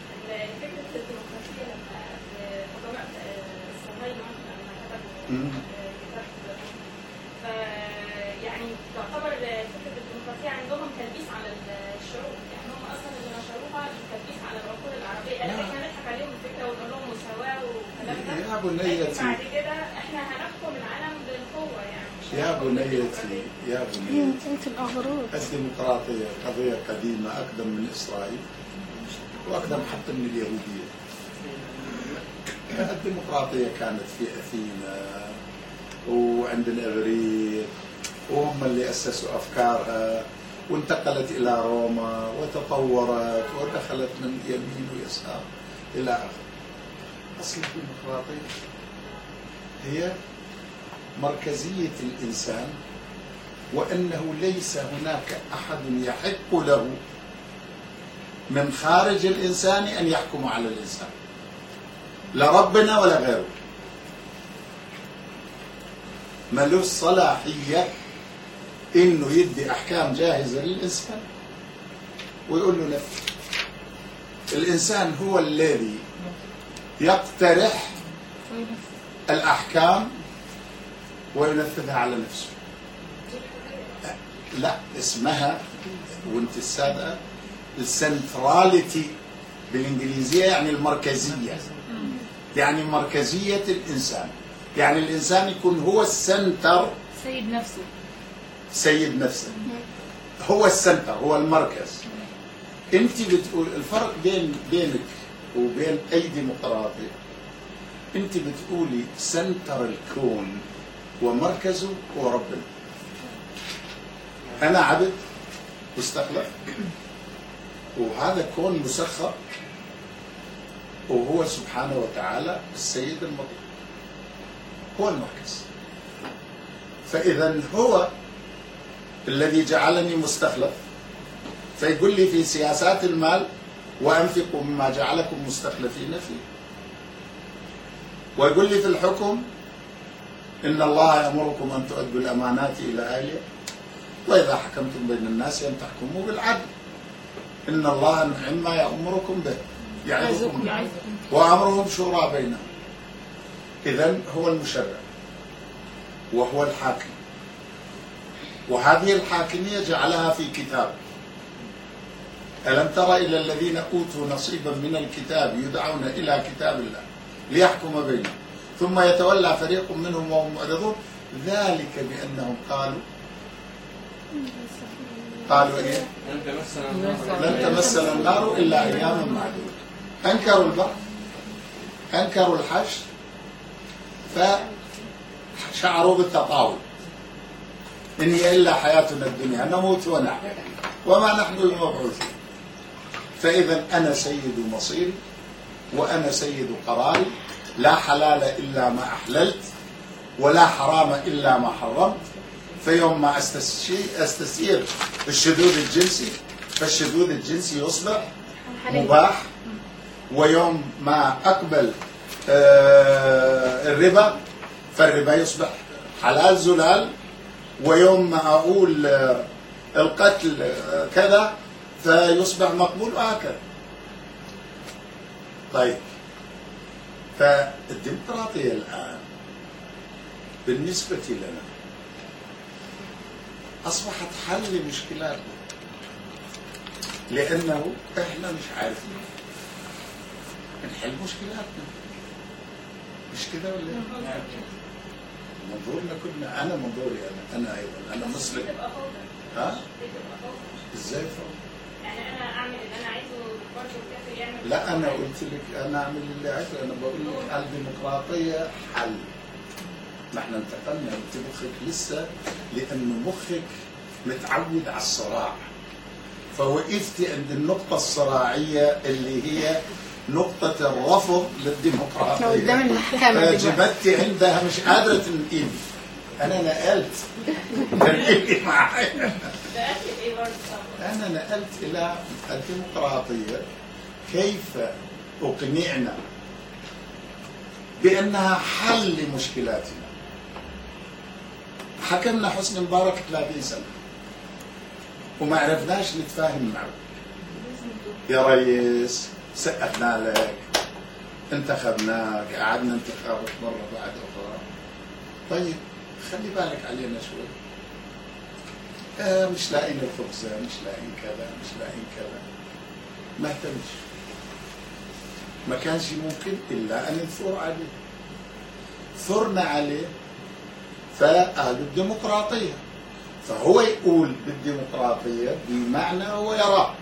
يعني تعتبر فكرة الديمقراطية عندهم تلبيس على الشعوب، يعني هم أصلا اللي نشروها تلبيس على العقول العربية، لأن احنا نضحك عليهم الفكرة ونقول لهم مساواة وكلام ده. يا بنيتي بعد كده احنا هنحكم العالم بالقوة يعني. يا بنيتي يا بنيتي الديمقراطية قضية قديمة أقدم من إسرائيل وأقدم حتى من اليهودية. الديمقراطية كانت في أثينا وعند الإغريق، وهم اللي أسسوا أفكارها، وانتقلت إلى روما وتطورت ودخلت من يمين ويسار إلى آخره. أصل الديمقراطية هي مركزية الإنسان، وأنه ليس هناك أحد يحق له من خارج الإنسان أن يحكم على الإنسان، لا ربنا ولا غيره. ملوش صلاحية إنه يدي أحكام جاهزة للإنسان ويقول له لا. الإنسان هو الذي يقترح الأحكام وينفذها على نفسه. لا، اسمها وانت السادة السنتراليتي بالإنجليزية، يعني المركزية، يعني مركزية الإنسان، يعني الإنسان يكون هو السنتر، سيد نفسه هو السنتر، هو المركز. انت بتقول الفرق بينك وبين أي ديمقراطي، انت بتقولي سنتر الكون ومركزه هو ربنا. أنا عبد مستخلف، وهذا كون مسخر، وهو سبحانه وتعالى السيد المطلق، هو المركز. فإذا هو الذي جعلني مستخلف، فيقول لي في سياسات المال وأنفقوا مما جعلكم مستخلفين فيه، ويقول لي في الحكم إن الله يأمركم أن تؤدوا الأمانات إلى أهلها وإذا حكمتم بين الناس أن تحكموا بالعدل إن الله نعم ما يأمركم به يعظكم وأمرهم شورى بينهم. إذن هو المشرع وهو الحاكم، وهذه الحاكمية جعلها في كتاب. ألم تر إلى الذين أوتوا نصيبا من الكتاب يدعون إلى كتاب الله ليحكم بينهم ثم يتولى فريق منهم وهم معرضون ذلك بأنهم قالوا إيه؟ لن تمسنا النار إلا أياما معدودة. أنكروا البعث، أنكروا الحشر، فشعروا بالتطاول، إن هي إلا حياتنا الدنيا نموت ونحيا وما نحن بمبعوثين. فإذا أنا سيد مصيري وأنا سيد قراري، لا حلال إلا ما أحللت ولا حرام إلا ما حرمت. فيوم ما أستسير الشذوذ الجنسي فالشذوذ الجنسي يصبح مباح، ويوم ما أقبل الربا فالربا يصبح حلال زلال، ويوم ما أقول القتل كذا فيصبح مقبول وهكذا. طيب، فالديمقراطية الآن بالنسبة لنا أصبحت حل لمشكلاتنا، لأنه إحنا مش عارفين نحل مشكلاتنا. مش كده ولا إيه؟ منظورنا كلنا، أنا منظوري أنا أيضا أنا مسلم. ها؟ إزاي فوق؟ يعني انا اعمل اللي انا عايزه برضه الكافر يعمل. لا أنا قلت لك أنا أعمل اللي عايزه، أنا بقول لك الديمقراطية حل. ما احنا انتقلنا، انت مخك لسه لأنه مخك متعود على الصراع، فوقفتي عند النقطة الصراعية اللي هي نقطة الرفض للديمقراطية. قدام المحكمة جبتي عندها مش قادرة تنقل. أنا نقلت تنقلي معايا. نقلت ايه برضه؟ أنا نقلت إلى الديمقراطية كيف أقنعنا بأنها حل لمشكلاتنا. حكمنا حسني مبارك 30 سنة وما عرفناش نتفاهم معه. يا ريس سقفنا لك، انتخبناك، قعدنا انتخابات مرة بعد أخرى. طيب خلي بالك علينا شوي. مش لاقين الخبزة، مش لاقين كذا، مش لاقين كذا. ما اهتمش. ما كانش ممكن إلا أن نثور عليه. ثرنا عليه فقالوا الديمقراطية، فهو يقول بالديمقراطية بمعنى هو يراه،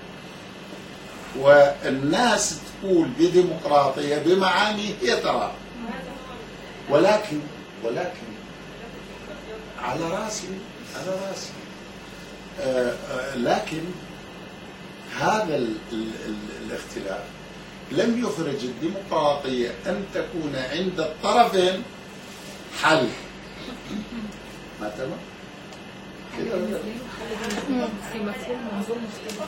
والناس تقول بديمقراطية بمعاني هي تراه. ولكن على راسي لكن هذا الاختلاف لم يخرج الديمقراطية أن تكون عند الطرفين حل. ما تمام؟ كده ولا لا؟ في مفهوم منظور مختلف.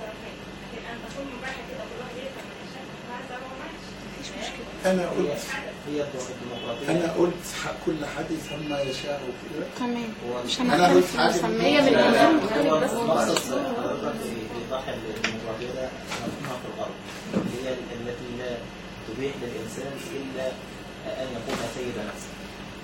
أنا قلت كل حديث ما يشاء وكذا. تمام. مش أنا قلت حاجة هي من منظور مختلف بس. مقصد حضرتك إيضاح الديمقراطية ده مفهومها في الغرب، هي التي لا تبيح للإنسان إلا أن يكون سيد نفسه.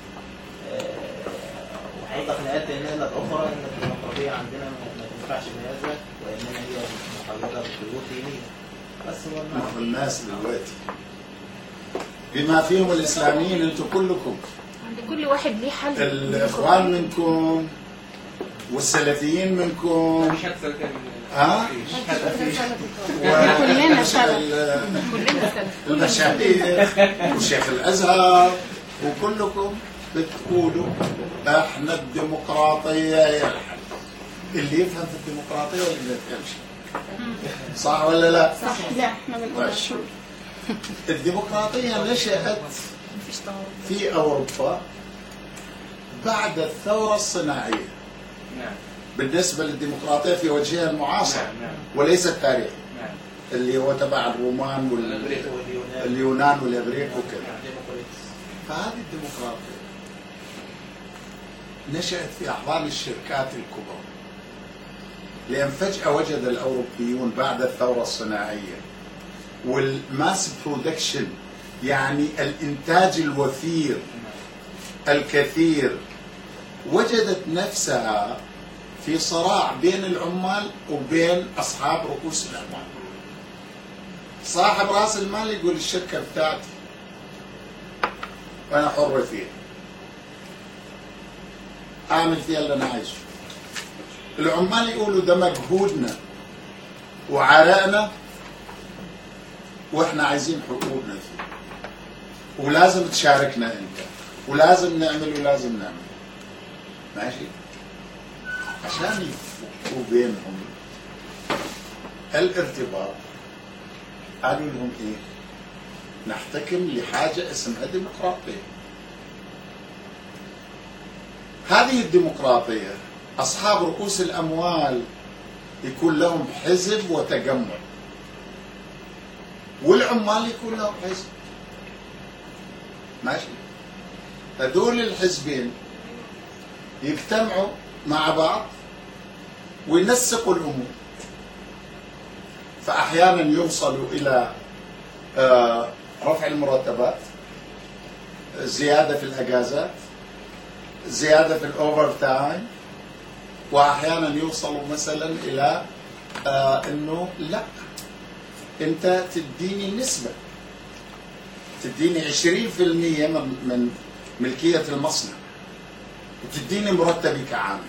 وحقيقة نقلت النقلة الأخرى أن الديمقراطية عندنا ما تنفعش بهذا، وإنما هي مقيدة بقيود دينية. بس هو المعنى الناس دلوقتي بما فيهم الإسلاميين، أنتم كلكم عند كل واحد ليه حل. الإخوان منكم والسلفيين منكم. كلنا المشايخ وشيخ الأزهر وكلكم بتقولوا احنا الديمقراطية هي الحل. اللي يفهم في الديمقراطية واللي ما يفهمش. صح ولا لا؟ صح. لا احنا بنقول شو. الديمقراطية نشأت في أوروبا بعد الثورة الصناعية. بالنسبة للديمقراطية في وجهها المعاصر وليس التاريخي اللي هو تبع الرومان واليونان والإغريق وكذا. فهذه الديمقراطية نشأت في أحضان الشركات الكبرى، لأن فجأة وجد الأوروبيون بعد الثورة الصناعية والماس برودكشن، يعني الإنتاج الوفير الكثير، وجدت نفسها في صراع بين العمال وبين أصحاب رؤوس الأموال. صاحب رأس المال يقول الشركة بتاعتي وأنا حر فيها، أعمل فيها اللي أنا عايزه. العمال يقولوا ده مجهودنا وعرقنا وإحنا عايزين حقوقنا فيه، ولازم تشاركنا أنت، ولازم نعمل ولازم نعمل. ماشي؟ عشان يفكوا بينهم الارتباط قالوا لهم إيه؟ نحتكم لحاجة اسمها ديمقراطية. هذه الديمقراطية أصحاب رؤوس الأموال يكون لهم حزب وتجمع، والعمال يكون لهم حزب. ماشي؟ هذول الحزبين يجتمعوا مع بعض وينسقوا الأمور، فأحيانا يوصلوا إلى رفع المرتبات، زيادة في الأجازات، زيادة في الأوفر تايم، واحيانا يوصلوا مثلا الى انه لا، انت تديني نسبه، تديني 20% من ملكيه المصنع وتديني مرتبي كعامل،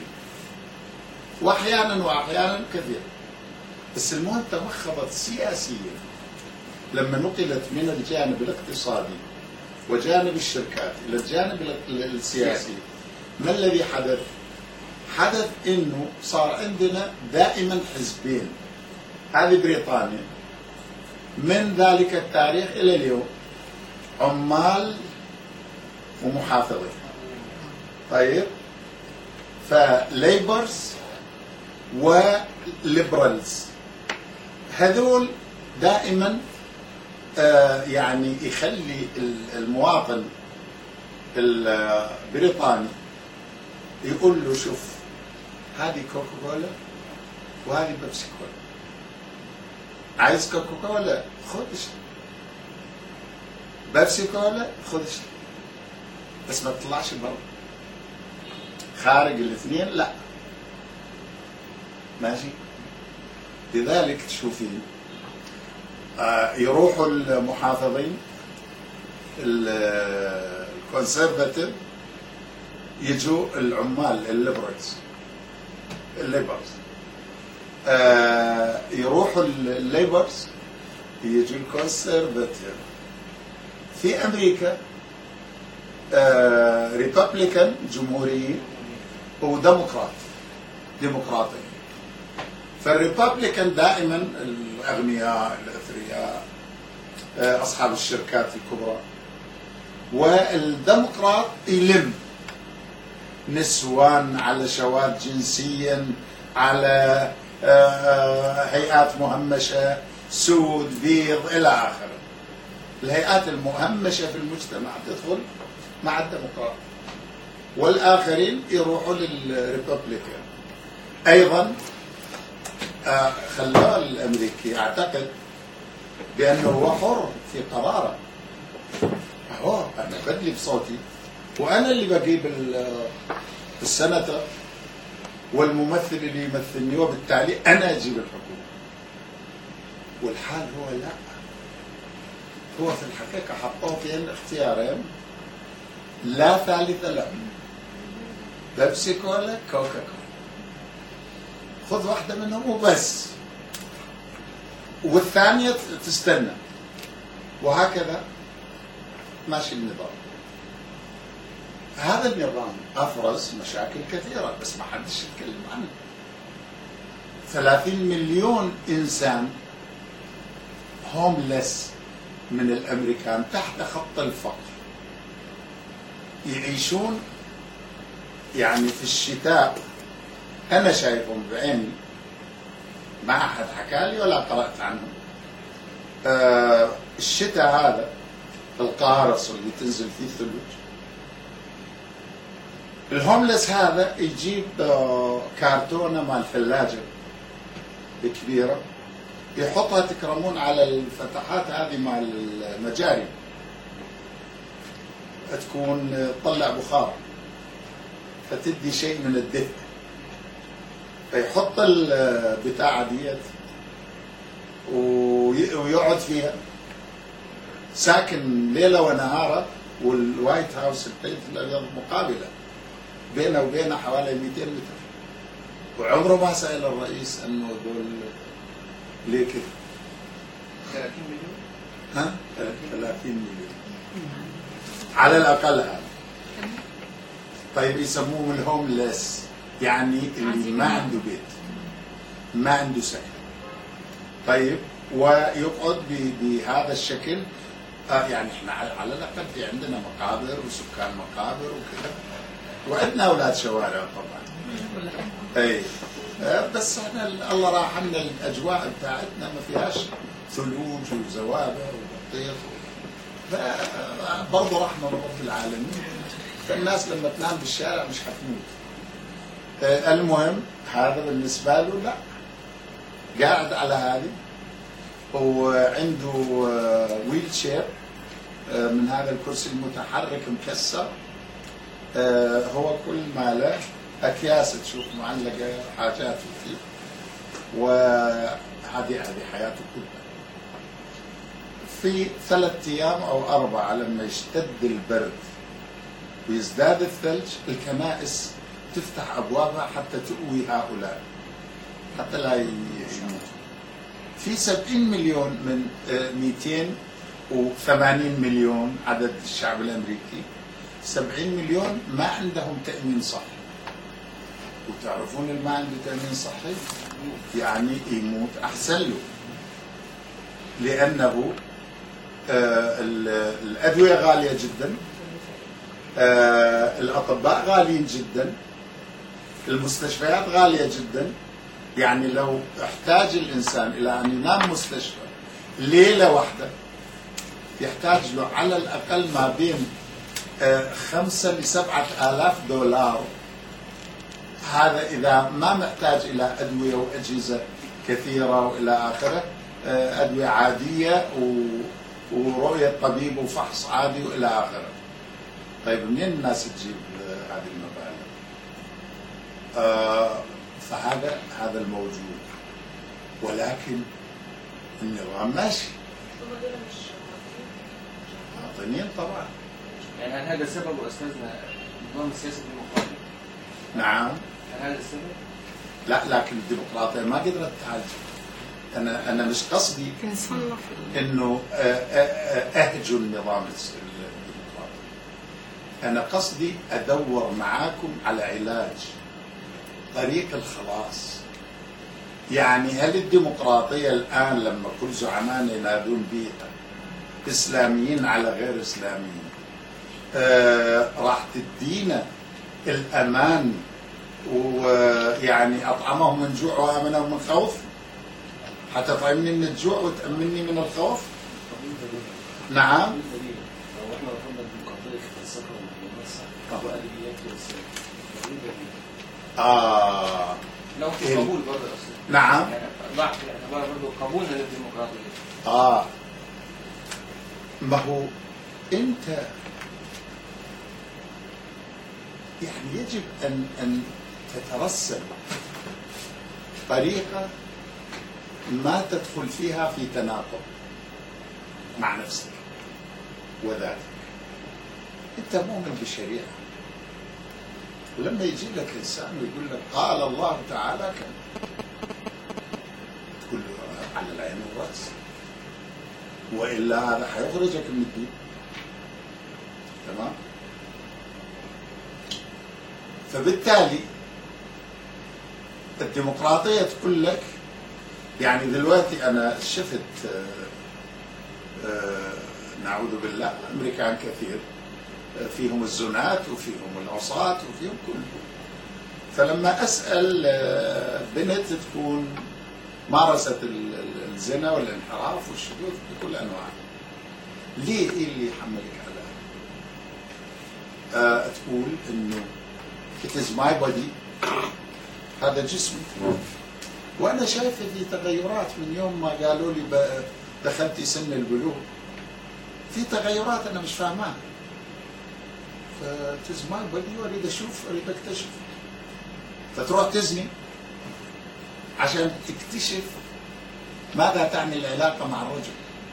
واحيانا كثير. بس المهم تمخضت سياسيا لما نقلت من الجانب الاقتصادي وجانب الشركات الى الجانب السياسي. ما الذي حدث؟ حدث انه صار عندنا دائما حزبين، هذه بريطانيا من ذلك التاريخ الى اليوم، عمال ومحافظين. طيب، فليبرز وليبرالز هذول دائما يعني يخلي المواطن البريطاني يقول له شوف، هذه كوكاكولا وهذه بيبسي كولا، عايز كوكاكولا خذ اشتري، بيبسي كولا خذ اشتري، بس ما تطلعش برا، خارج الاثنين لا. ماشي؟ لذلك تشوفين يروحوا المحافظين الكونسرفاتيف، يجوا العمال الليبرز، يروحوا الليبرز يجوا الكونسرفاتيف. في امريكا ريبابليكان جمهوريين ديمقراطيين. فالريبابليكان دائما الاغنياء الاثرياء اصحاب الشركات الكبرى، والديمقراط يلم نسوان على شواذ جنسيا على هيئات مهمشه، سود بيض الى اخره. الهيئات المهمشه في المجتمع تدخل مع الديمقراط، والاخرين يروحوا للريبابليكان. ايضا خلاه الامريكي يعتقد بانه هو حر في قراره، هو انا بدلي بصوتي وانا اللي بجيب السنتر والممثل اللي يمثلني، وبالتالي انا اجيب الحكومه. والحال هو لا، هو في الحقيقه حطوه بين اختيارين لا ثالث لهم، بيبسي كولا كوكا كولا، خذ واحدة منهم وبس، والثانية تستنى، وهكذا ماشي النظام. هذا النظام أفرز مشاكل كثيرة بس ما حدش يتكلم عنه. 30 مليون إنسان هوملس من الأمريكان تحت خط الفقر، يعيشون يعني في الشتاء. أنا شايفهم بعيني، ما أحد حكى لي ولا قرأت عنهم. الشتاء هذا القارص اللي تنزل فيه ثلوج، الهوملس هذا يجيب كرتونة مال ثلاجة كبيرة يحطها تكرمون على الفتحات هذه مال المجاري، تكون تطلع بخار فتدي شيء من الدفء، فيحط البتاعة ديت ويقعد فيها ساكن ليلة ونهارة. والوايت هاوس البيت الأبيض مقابلة بينه وبينه حوالي 200 متر، وعمره ما سأل الرئيس أنه دول ليه كده. 30 مليون؟ ها؟ 30 مليون على الأقل هذا. طيب يسموهم الهوملس، يعني اللي ما عنده بيت، ما عنده سكن. طيب ويقعد بهذا الشكل. يعني احنا على الاقل في عندنا مقابر وسكان مقابر وكذا، وعندنا اولاد شوارع طبعا. اي بس احنا الله راحمنا الاجواء بتاعتنا ما فيهاش ثلوج وزوابع وبطيخ، برضه رحمه من رب العالمين. فالناس لما تنام بالشارع مش حتموت. المهم هذا بالنسبه له لا، قاعد على هذه وعنده ويل شير من هذا الكرسي المتحرك مكسر. هو كل ما له أكياس تشوف معلقة حاجات فيه، وهذه حياته كلها. في 3 أيام أو 4 لما يشتد البرد ويزداد الثلج، الكنائس تفتح أبوابها حتى تؤوي هؤلاء حتى لا يموتوا. في 70 مليون من 280 مليون عدد الشعب الأمريكي، 70 مليون ما عندهم تأمين صحي. وتعرفون اللي ما عنده تأمين صحي يعني يموت أحسن له، لأنه الأدوية غالية جدا، الأطباء غاليين جدا، المستشفيات غالية جدا. يعني لو احتاج الإنسان إلى أن ينام مستشفى ليلة واحدة يحتاج له على الأقل ما بين 5 ل 7 آلاف دولار. هذا إذا ما محتاج إلى أدوية وأجهزة كثيرة وإلى آخره، أدوية عادية ورؤية طبيب وفحص عادي وإلى آخره. طيب منين الناس تجيب هذه المبالغ؟ فهذا الموجود، ولكن النظام ماشي. معطينين طبعا. يعني هل هذا سبب أستاذنا نظام السياسة الديمقراطي؟ نعم. هل هذا السبب؟ لا، لكن الديمقراطية ما قدرت تعالج. أنا مش قصدي إنه أهجو النظام الديمقراطي. أنا قصدي أدور معاكم على علاج، طريق الخلاص. يعني هل الديمقراطية الآن لما كل زعمائنا ينادون بها إسلاميين على غير إسلاميين راح تدينا الأمان، ويعني أطعمهم من جوع وآمنهم من خوف؟ حتطعمني من الجوع وتأمنني من الخوف؟ نعم. لو احنا رفضنا الديمقراطية في فلسفة وممارسة وآليات لو في قبول برضه أصلا. نعم. يعني ضعف الاعتبار برضه قبولنا للديمقراطية. ما هو أنت يعني يجب أن تترسم طريقة ما تدخل فيها في تناقض مع نفسك وذاتك. أنت مؤمن بالشريعة، ولما يجي لك إنسان ويقول لك قال الله تعالى كذا، تقول له على العين والرأس، وإلا هذا حيخرجك من الدين. تمام؟ فبالتالي الديمقراطية تقول لك، يعني دلوقتي أنا شفت نعوذ بالله أمريكان كثير فيهم الزنات وفيهم العصاة وفيهم كله. فلما أسأل بنت تكون مارست الزنا والانحراف والشذوذ بكل أنواعه، ليه إيه اللي يحملك على تقول إنه it is my body، هذا جسمي، وأنا شايفة في تغيرات من يوم ما قالوا لي دخلتي سن البلوغ، في تغيرات أنا مش فاهمها. it is my body وأريد أشوف، أريد أكتشف. فتروح تزني عشان تكتشف ماذا تعني العلاقة مع الرجل،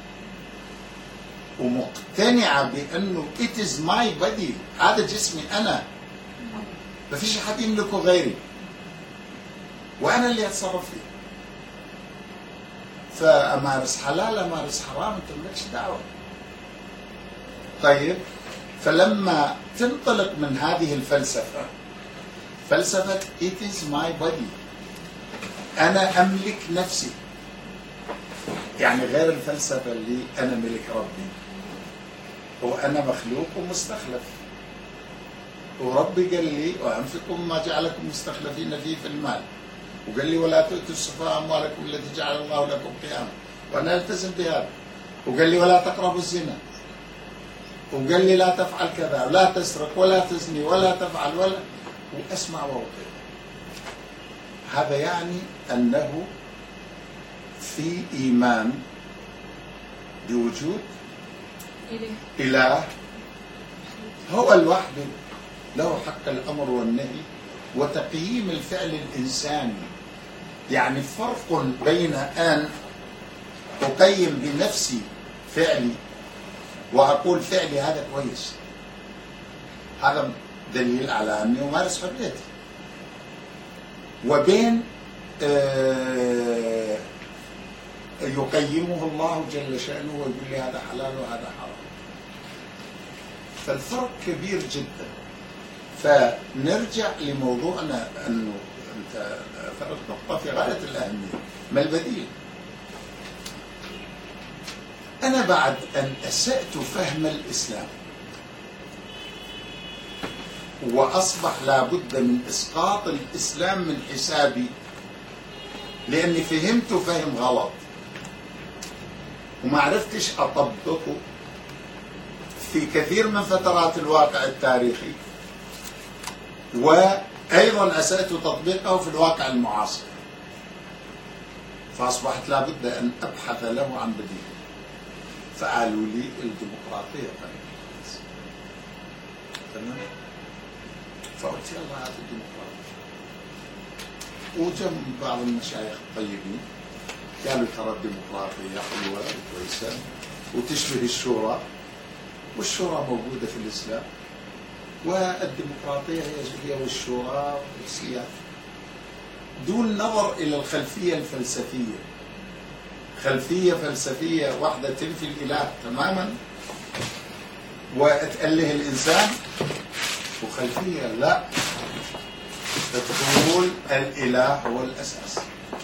ومقتنعة بأنه it is my body، هذا جسمي أنا، ما فيش أحد يملكه غيري، وأنا اللي أتصرف فيه. فأمارس حلال أمارس حرام أنت مالكش دعوة. طيب، فلما تنطلق من هذه الفلسفة، فلسفة it is my body، أنا أملك نفسي، يعني غير الفلسفة اللي أنا ملك ربي، وأنا مخلوق ومستخلف، وربي قال لي وأنفقوا مما جعلكم مستخلفين فيه في المال، وقال لي ولا تؤتوا السفهاء أموالكم التي جعل الله لكم قياما، وأنا ألتزم بهذا. وقال لي ولا تقربوا الزنا، وقال لي لا تفعل كذا ولا تسرق ولا تزني ولا تفعل ولا، وأسمع وأطيع. هذا يعني أنه في إيمان بوجود إله هو الوحد له حق الأمر والنهي وتقييم الفعل الإنساني. يعني فرق بين أن أقيم بنفسي فعلي وأقول فعلي هذا كويس، هذا دليل على أني أمارس حريتي، وبين يقيمه الله جل شأنه ويقول لي هذا حلال وهذا حرام. فالفرق كبير جدا. فنرجع لموضوعنا، أنه أنت فرقت نقطة في غاية الأهمية، ما البديل؟ أنا بعد أن أسأت فهم الإسلام وأصبح لابد من إسقاط الإسلام من حسابي لأني فهمته فهم غلط وما عرفتش أطبقه في كثير من فترات الواقع التاريخي، وأيضا أسأت تطبيقه في الواقع المعاصر، فأصبحت لابد أن أبحث له عن بديل. فقالوا لي الديمقراطية تمام. فقلت يلا هات الديمقراطية. وجم بعض المشايخ الطيبين قالوا ترى الديمقراطية حلوة وكويسة وتشبه الشورى، والشورى موجودة في الإسلام، والديمقراطية هي والشورى والسياسة، دون نظر إلى الخلفية الفلسفية. خلفية فلسفية واحدة تنفي الإله تماما وتأله الإنسان، وخلفية لا تقول الإله هو الأساس،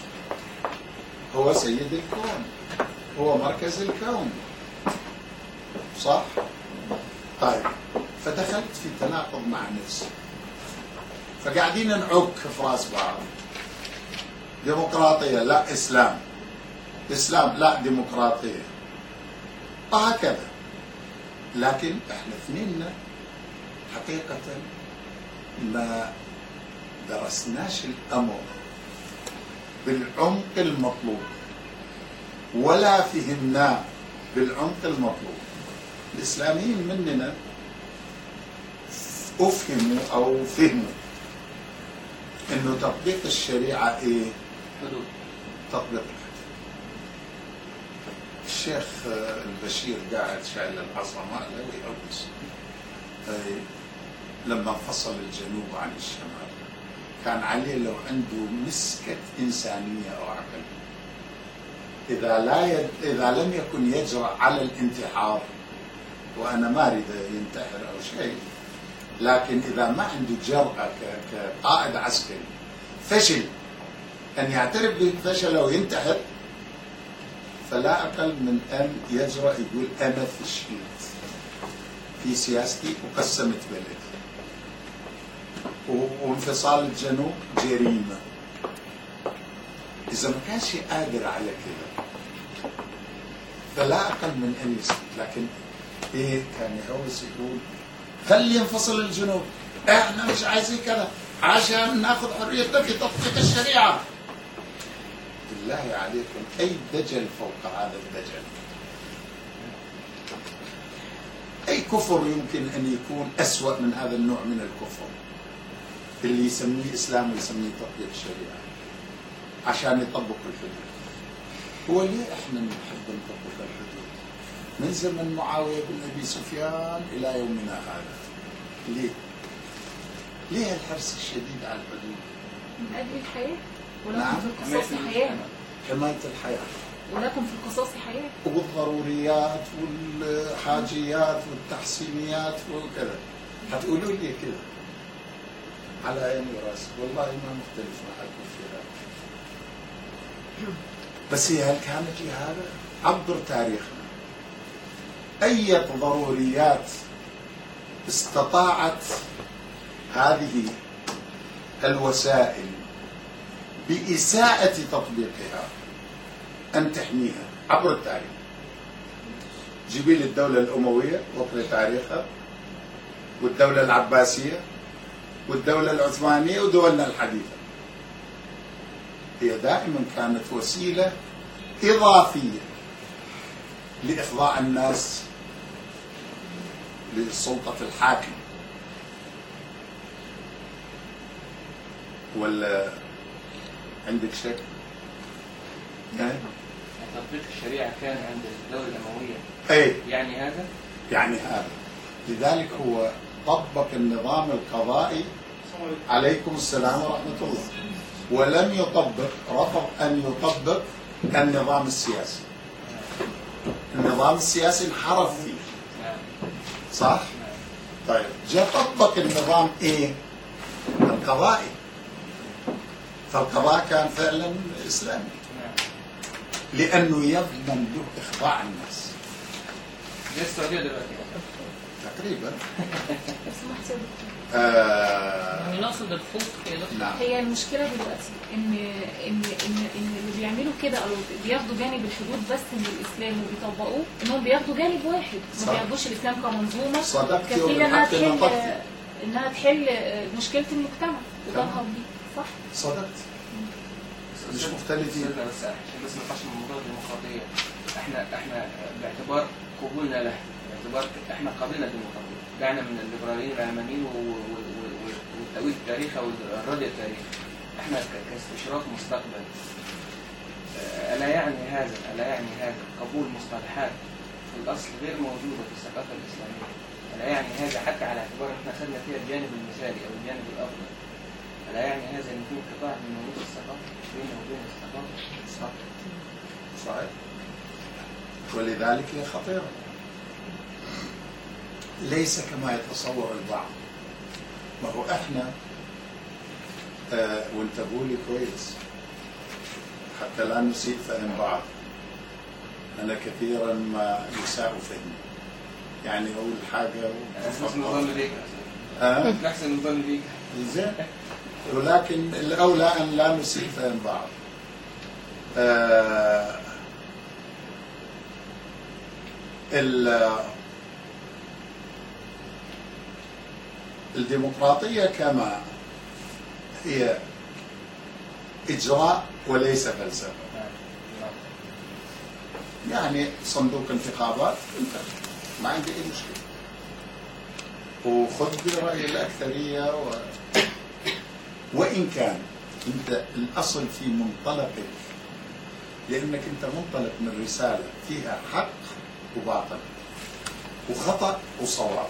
هو سيد الكون، هو مركز الكون، صح؟ طيب، فدخلت في تناقض مع نفسي، فقاعدين نعك في راس بعض. ديمقراطية لا إسلام، إسلام لا ديمقراطية، هكذا. لكن احنا اثنيننا حقيقة ما درسناش الأمر بالعمق المطلوب ولا فهمناه بالعمق المطلوب. الإسلاميين مننا أفهموا أو فهموا إنه تطبيق الشريعة إيه؟ حدود. تطبيق الحدود. الشيخ البشير قاعد شايل العصا ماله ويعوز. لما انفصل الجنوب عن الشمال كان عليه لو عنده مسكة إنسانية أو عقل، إذا لم يكن يجرأ على الانتحار، وأنا ما أريد ينتحر أو شيء، لكن إذا ما عنده جرأة كقائد عسكري فشل أن يعترف بالفشل وينتحر، فلا أقل من أن يجرأ يقول أنا فشلت في سياستي وقسمت بلدي، وانفصال الجنوب جريمة. إذا ما كانش قادر على كده فلا أقل من أن يسكت. لكن إيه كان يهوس يقول خلي ينفصل الجنوب، إحنا مش عايزين كذا عشان ناخذ حريتنا في تطبيق الشريعة. بالله عليكم أي دجل فوق هذا الدجل؟ أي كفر يمكن أن يكون أسوأ من هذا النوع من الكفر اللي يسميه إسلام ويسميه تطبيق الشريعة عشان يطبقوا الحدود؟ هو ليه إحنا نحب نطبق الحدود من زمن معاوية بن أبي سفيان إلى يومنا هذا؟ ليه الحرص الشديد على الحدود؟ من أجل الحياة، ولكم نعم. في القصاص حياة، حماية الحياة، ولكم في القصاص حياة، والضروريات والحاجيات والتحسينيات وكذا. هتقولوا لي كذا على عيني وراسي، والله ما مختلف معكم في هذا. بس هل كانت لهذا؟ عبر تاريخنا أي ضروريات استطاعت هذه الوسائل بإساءة تطبيقها أن تحميها عبر التاريخ؟ جيبي لي الدولة الأموية واقرأ تاريخها، والدولة العباسية، والدولة العثمانية، ودولنا الحديثة. هي دائما كانت وسيلة إضافية لإخضاع الناس للسلطة الحاكمة. ولا عندك شك؟ تطبيق الشريعة كان عند الدولة الأموية اي يعني هذا؟ يعني هذا، لذلك هو طبق النظام القضائي عليكم السلام ورحمة الله، ولم يطبق، رفض أن يطبق النظام السياسي. النظام السياسي انحرف فيه، صح؟ طيب جاء طبق النظام ايه؟ القضائي. فالقضاء كان فعلا إسلامي لأنه يضمن له إخضاع الناس. زي السعودية دلوقتي تقريبا. نقصد الخوف نعم. هي المشكله دلوقتي ان اللي بيعملوا كده او بياخدوا جانب الحدود بس من الاسلام وبيطبقوه، انهم بياخدوا جانب واحد، ما بياخدوش الاسلام كمنظومه كفيله انها تحل مشكله المجتمع وتنهض بيه. صح؟ صدقت. مش مختلفين. بس عشان بس نقاش الموضوع الديمقراطيه، احنا باعتبار قبولنا له، باعتبار احنا قبلنا الديمقراطيه، دعنا من الليبراليين العلمانيين والتأويل التاريخي او الراديو التاريخي، احنا كاستشراق مستقبل. الا يعني هذا قبول مصطلحات في الاصل غير موجوده في الثقافه الاسلاميه؟ الا يعني هذا حتى على اعتبار احنا اخذنا فيها الجانب المثالي او الجانب الافضل؟ ألا يعني هذا أن يكون قطاع من موجود الثقافة بينه وبين الثقافة؟ صح. صحيح. ولذلك هي خطيرة. ليس كما يتصور البعض. ما هو احنا وانتبهوا لي كويس حتى لا نسيء فهم بعض. أنا كثيرا ما يساء فهمي. يعني أقول حاجة نحسن نظن بيك. نحسن نظن بيك. زين. ولكن الأولى أن لا نسيء فهم بعض. الديمقراطية كما هي إجراء وليس فلسفة. يعني صندوق انتخابات ما عندي أي مشكلة، وخذ برأي الأكثرية وإن كان أنت الأصل في منطلقك، لأنك أنت منطلق من رسالة فيها حق وباطل وخطأ وصواب،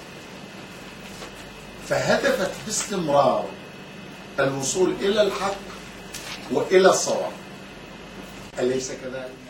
فهدفك باستمرار الوصول إلى الحق وإلى الصواب، أليس كذلك؟